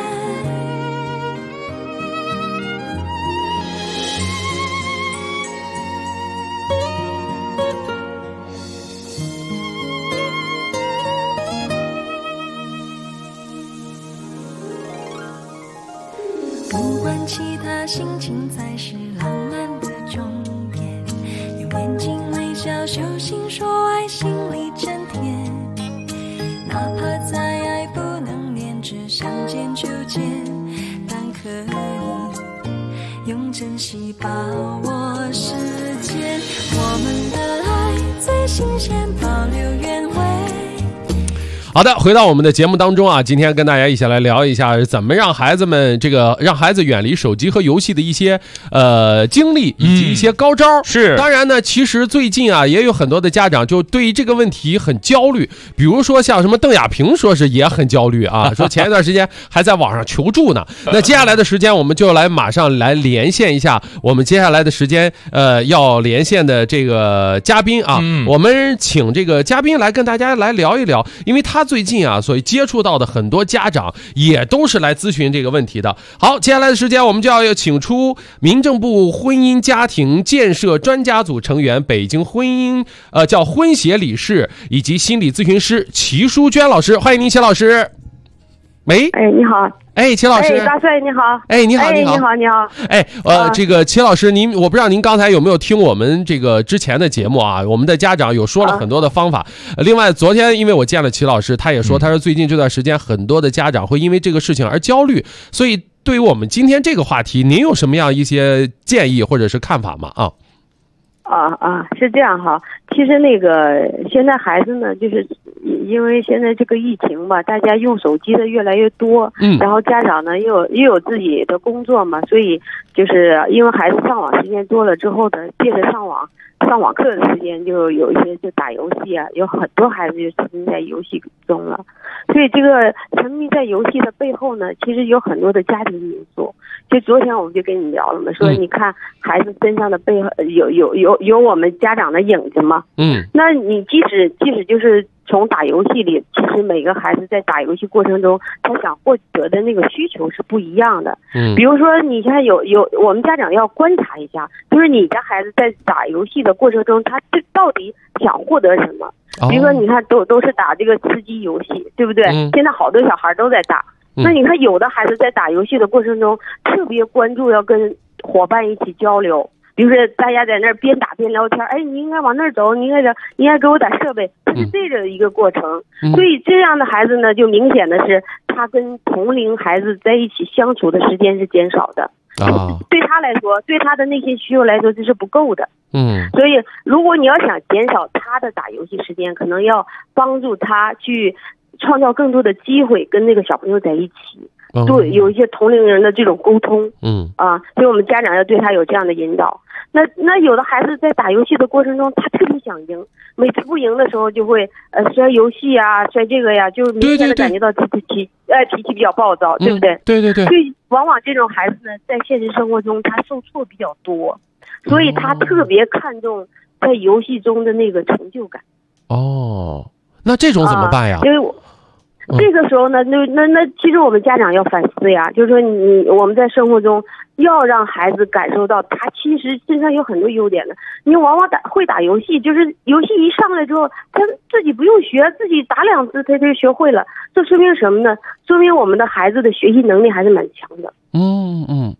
不管其他，心情才是浪漫的终点。用眼睛微笑，手心说爱，心里真甜。哪怕再爱不能连着相见就见，但可以用珍惜把握时间。我们的爱最新鲜，保留原味。 好的，回到我们的节目当中啊，今天跟大家一起来聊一下怎么让孩子们让孩子远离手机和游戏的一些经历以及一些高招。 是， 当然呢，其实最近啊也有很多的家长就对于这个问题很焦虑，比如说像什么邓亚萍说是也很焦虑啊，说前一段时间还在网上求助呢。那接下来的时间我们就马上来连线一下我们接下来的时间要连线的这个嘉宾啊，我们请这个嘉宾来跟大家来聊一聊，因为他最近啊，所以接触到的很多家长也都是来咨询这个问题的。好，接下来的时间我们就要请出民政部婚姻家庭建设专家组成员、北京婚协理事以及心理咨询师齐淑娟老师，欢迎您，齐老师。喂， 哎，你好。 哎，齐老师， 哎，大帅你好。 哎，你好，你好， 你好，你好。 哎，这个齐老师，我不知道您刚才有没有听我们这个之前的节目啊？我们的家长有说了很多的方法。另外，昨天因为我见了齐老师，他也说，他说最近这段时间很多的家长会因为这个事情而焦虑，所以对于我们今天这个话题，您有什么样一些建议或者是看法吗？ 是这样哈。其实现在孩子呢，就是因为现在这个疫情吧，大家用手机的越来越多，然后家长呢又有自己的工作嘛，所以就是因为孩子上网时间多了之后呢，借着上网课的时间，就有一些就打游戏啊，有很多孩子就沉迷在游戏中了。所以这个沉迷在游戏的背后呢，其实有很多的家庭因素。就昨天我们就跟你聊了嘛，说你看孩子身上的背后有我们家长的影子嘛。那你即使就是从打游戏里，其实每个孩子在打游戏过程中，他想获得的那个需求是不一样的。比如说你看我们家长要观察一下，就是你的孩子在打游戏的过程中，他到底想获得什么？比如说你看都是打这个吃鸡游戏，对不对？现在好多小孩都在打。那你看有的孩子在打游戏的过程中特别关注要跟伙伴一起交流，比如说大家在那儿边打边聊天，哎，你应该往那儿走，你应该给我点设备，它是这个一个过程。所以这样的孩子呢，就明显的是他跟同龄孩子在一起相处的时间是减少的。对他来说，对他的内心需求来说，这是不够的。所以如果你要想减少他的打游戏时间，可能要帮助他去创造更多的机会跟那个小朋友在一起，对，有一些同龄人的这种沟通。所以我们家长要对他有这样的引导。那有的孩子在打游戏的过程中，他特别想赢，每次不赢的时候就会摔游戏啊，摔这个呀，就明显的感觉到脾气比较暴躁，对不对？ 对。 所以往往这种孩子呢，在现实生活中他受挫比较多，所以他特别看重在游戏中的那个成就感。 那这种怎么办呀？ 因为这个时候呢，那其实我们家长要反思呀，就是说我们在生活中要让孩子感受到他其实身上有很多优点的。你往往会打游戏，就是游戏一上来之后，他自己不用学，自己打2次他就学会了。这说明什么呢？说明我们的孩子的学习能力还是蛮强的。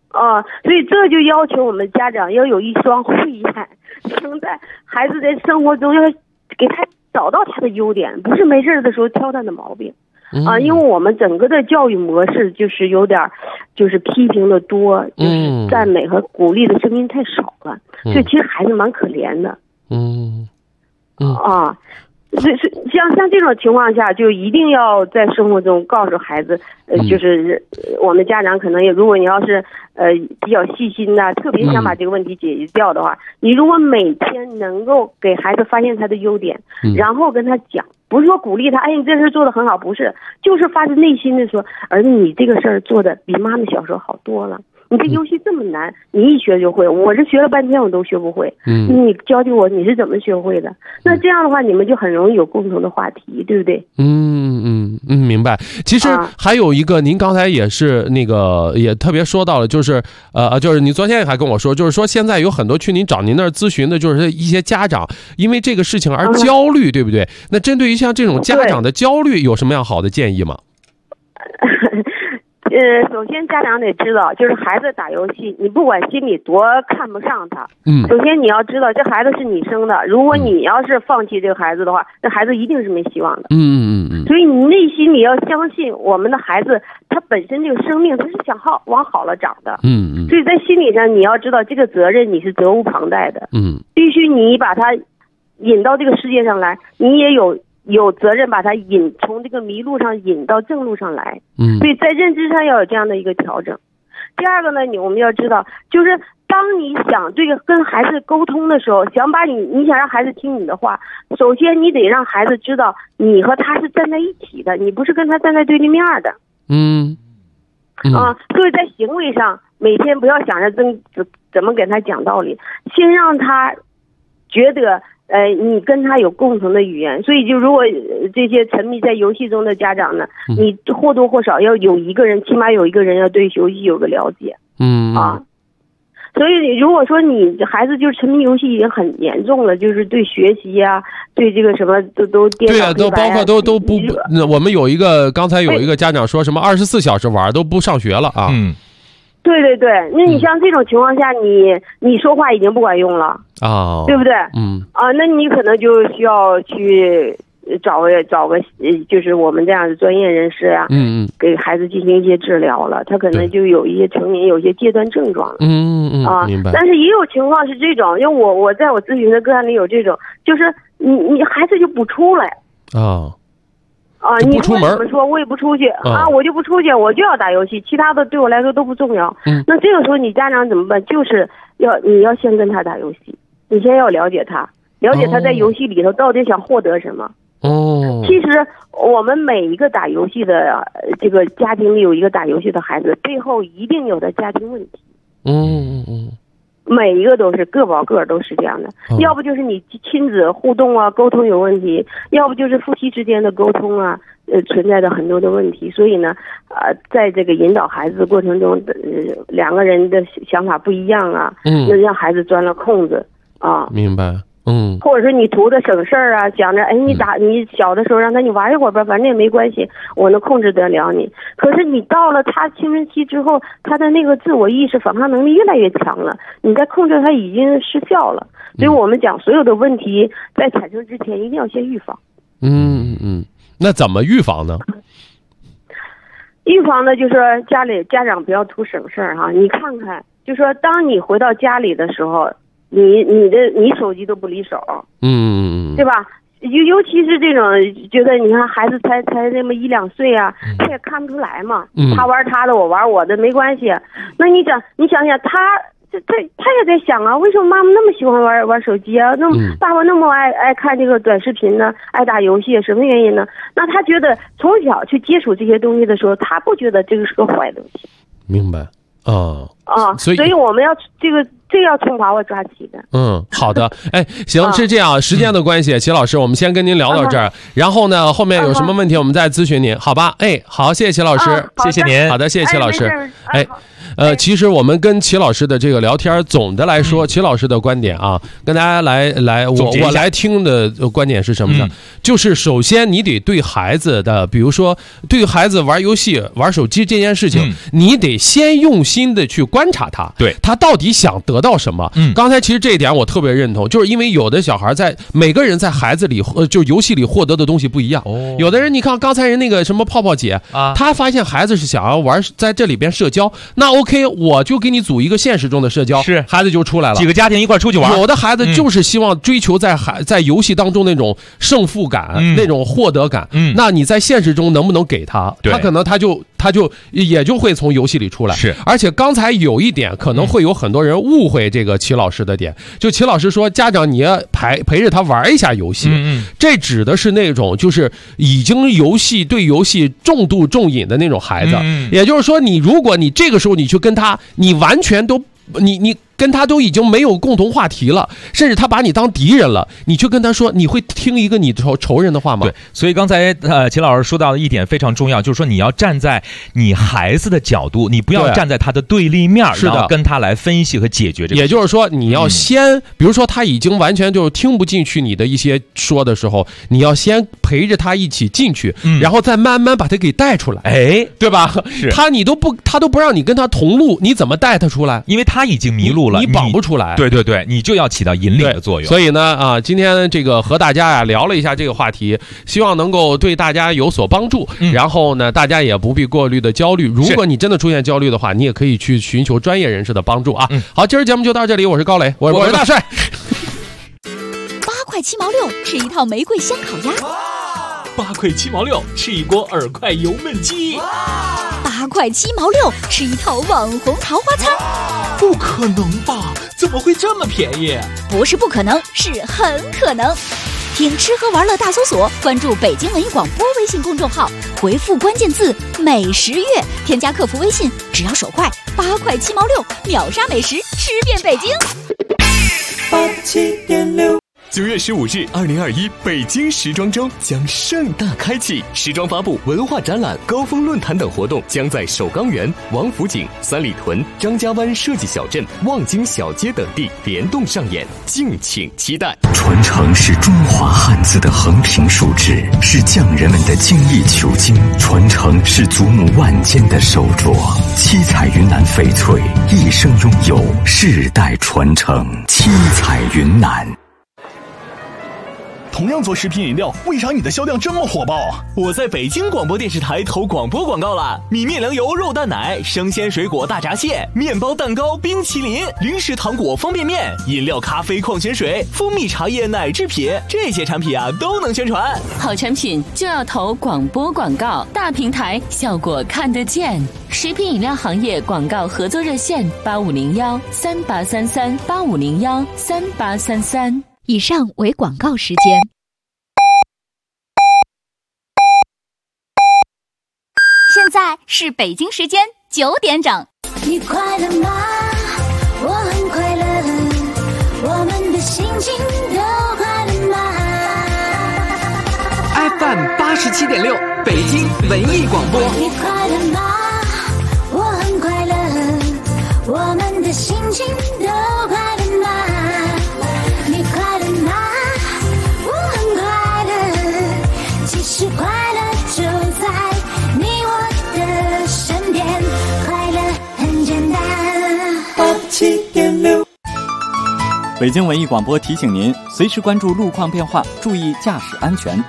所以这就要求我们家长要有一双慧眼，能在孩子在生活中要给他找到他的优点，不是没事的时候挑他的毛病。因为我们整个的教育模式就是有点，就是批评的多，就是赞美和鼓励的声音太少了，所以其实孩子蛮可怜的。所以像这种情况下，就一定要在生活中告诉孩子，就是我们家长可能也，如果你要是比较细心的，特别想把这个问题解决掉的话，你如果每天能够给孩子发现他的优点，然后跟他讲，不是说鼓励他，哎，你这事做得很好，不是，就是发自内心的说，儿子，你这个事儿做的比妈妈小时候好多了。你这游戏这么难，你一学就会，我这学了半天我都学不会。你教教我你是怎么学会的？那这样的话，你们就很容易有共同的话题，对不对？ 明白。其实还有一个，您刚才也是那个也特别说到了，就是就是你昨天还跟我说，就是说现在有很多去找您那儿咨询的，就是一些家长因为这个事情而焦虑，对不对？那针对于像这种家长的焦虑，有什么样好的建议吗？ 首先家长得知道，就是孩子打游戏，你不管心里多看不上他，首先你要知道这孩子是你生的，如果你要是放弃这个孩子的话，那孩子一定是没希望的。所以你内心里要相信我们的孩子，他本身这个生命他是想往好了长的。所以在心理上你要知道这个责任你是责无旁贷的。必须你把他引到这个世界上来，你也有责任把他从这个迷路上引到正路上来。所以在认知上要有这样的一个调整。第二个呢，我们要知道，就是当你想跟孩子沟通的时候，想把你想让孩子听你的话，首先你得让孩子知道你和他是站在一起的，你不是跟他站在对立面的。所以在行为上，每天不要想着怎么给他讲道理，先让他觉得你跟他有共同的语言。所以就如果这些沉迷在游戏中的家长呢，你或多或少要有一个人，起码有一个人要对游戏有个了解。所以如果说你孩子就是沉迷游戏已经很严重了，就是对学习啊，对这个什么都颠倒黑白啊， 对啊，都包括都不，我们刚才有一个家长说什么24小时玩都不上学了啊。 对，那你像这种情况下，你说话已经不管用了对不对？那你可能就需要去找个就是我们这样的专业人士啊，给孩子进行一些治疗了。他可能就有一些成瘾，有一些戒断症状了。 明白。 但是也有情况是这种，因为我在我咨询的个案里有这种，就是你孩子就不出来你不怎么说，我也不出去我就不出去，我就要打游戏，其他的对我来说都不重要。那这个时候你家长怎么办？就是你要先跟他打游戏，你先要了解他在游戏里头到底想获得什么。其实我们每一个打游戏的这个家庭里有一个打游戏的孩子，背后一定有的家庭问题。每一个都是个保个都是这样的，要不就是你亲子互动啊沟通有问题，要不就是夫妻之间的沟通啊存在着很多的问题。所以呢在这个引导孩子的过程中两个人的想法不一样啊，那让孩子钻了空子明白。 或者说你图的省事儿啊，想着你小的时候让你玩一会儿吧，反正也没关系，我能控制得了你。可是你到了他青春期之后，他的那个自我意识反抗能力越来越强了，你在控制他已经失效了。所以我们讲所有的问题在产生之前一定要先预防。 那怎么预防呢？ 预防呢，就是家长不要图省事儿哈。你看看，就说当你回到家里的时候，你手机都不离手，对吧？尤其是这种觉得你看孩子才那么1-2岁啊，他也看不出来嘛，他玩他的，我玩我的，没关系。那你想想他也在想啊，为什么妈妈那么喜欢玩手机啊？那么爸爸那么爱看这个短视频呢，爱打游戏，什么原因呢？那他觉得从小去接触这些东西的时候，他不觉得这个是个坏东西。 明白。 所以我们要这要从娃娃抓起的。 好的。行，是这样，时间的关系，齐老师，我们先跟您聊到这儿，然后呢，后面有什么问题我们再咨询您，好吧？好，谢谢齐老师，谢谢您。好的，谢谢齐老师。其实我们跟齐老师的这个聊天，总的来说，齐老师的观点啊，跟大家来，我来听的观点是什么呢？就是首先你得对孩子的，比如说对孩子玩游戏、玩手机这件事情，你得先用心的去关观察他， 对他到底想得到什么。刚才其实这一点我特别认同，就是因为有的小孩每个人在孩子里就游戏里获得的东西不一样。有的人你看刚才人那个什么泡泡姐啊，他发现孩子是想要玩在这里边社交，那 OK， 我就给你组一个现实中的社交， 是孩子就出来了， 几个家庭一块出去玩。 有的孩子就是希望追求在游戏当中那种胜负感，那种获得感。那你在现实中能不能给他？他可能他就也就会从游戏里出来。 是， 而且刚才有一点可能会有很多人误会这个齐老师的点，就齐老师说家长你要陪着他玩一下游戏，这指的是那种就是已经对游戏重度重瘾的那种孩子。也就是说，如果你这个时候你去跟他，你完全都你跟他都已经没有共同话题了，甚至他把你当敌人了，你去跟他说，你会听一个你仇人的话吗？ 对，所以刚才齐老师说到的一点非常重要，就是说你要站在你孩子的角度，你不要站在他的对立面，然后跟他来分析和解决这个。 也就是说，你要先，比如说他已经完全就听不进去你的一些说的时候，你要先陪着他一起进去，然后再慢慢把他给带出来，对吧？ 是他都不让你跟他同路，你怎么带他出来？ 因为他已经迷路了， 你保不出来。 对，你就要起到引领的作用。 所以呢，今天这个和大家聊了一下这个话题，希望能够对大家有所帮助。然后呢，大家也不必过虑的焦虑。如果你真的出现焦虑的话，你也可以去寻求专业人士的帮助啊。好，今儿节目就到这里，我是高磊，我是大帅。 8块7毛6吃一套玫瑰香烤鸭 ，8块7毛6吃一锅耳块油焖鸡 ，8块7毛6吃一套网红桃花餐。 不可能吧？怎么会这么便宜？ 不是不可能，是很可能。听吃喝玩乐大搜索，关注北京文艺广播微信公众号，回复关键字美食月，添加客服微信，只要手快，8块7毛6秒杀美食，吃遍北京。 87.6。9月15日，2021北京时装周将盛大开启，时装发布、文化展览、高峰论坛等活动将在首钢园、王府井、三里屯、张家湾设计小镇、望京小街等地联动上演，敬请期待。 传承是中华汉字的横平竖直，是匠人们的精益求精；传承是祖母万间的手镯。七彩云南翡翠一生拥有，世代传承。七彩云南。 同样做食品饮料，为啥你的销量这么火爆？ 我在北京广播电视台投广播广告了，米面粮油肉蛋奶、生鲜水果大闸蟹、面包蛋糕、冰淇淋、零食糖果方便面、饮料咖啡矿泉水、蜂蜜茶叶奶制品，这些产品啊都能宣传。 好产品就要投广播广告，大平台效果看得见。食品饮料行业广告合作热线8501-3833-8501-3833。 以上为广告时间。现在是北京时间9点整。 你快乐吗？我很快乐，我们的心情都快乐吗 ？FM 87.6，北京文艺广播。 你快乐吗？我很快乐，我们的心情都快乐吗？你快乐吗？我很快乐，其实快乐就在你我的身边，快乐很简单。 87.6。北京文艺广播提醒您，随时关注路况变化，注意驾驶安全。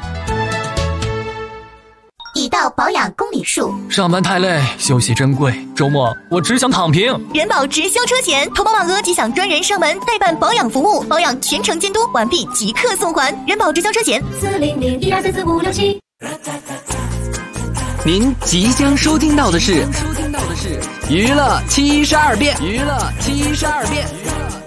已到保养公里数， 上班太累，休息珍贵，周末我只想躺平。 人保直销车险，投保满额即享专人上门代办保养服务，保养全程监督，完毕即刻送还。人保直销车险40012344567。 您即将收听到的是娱乐72变，娱乐72变。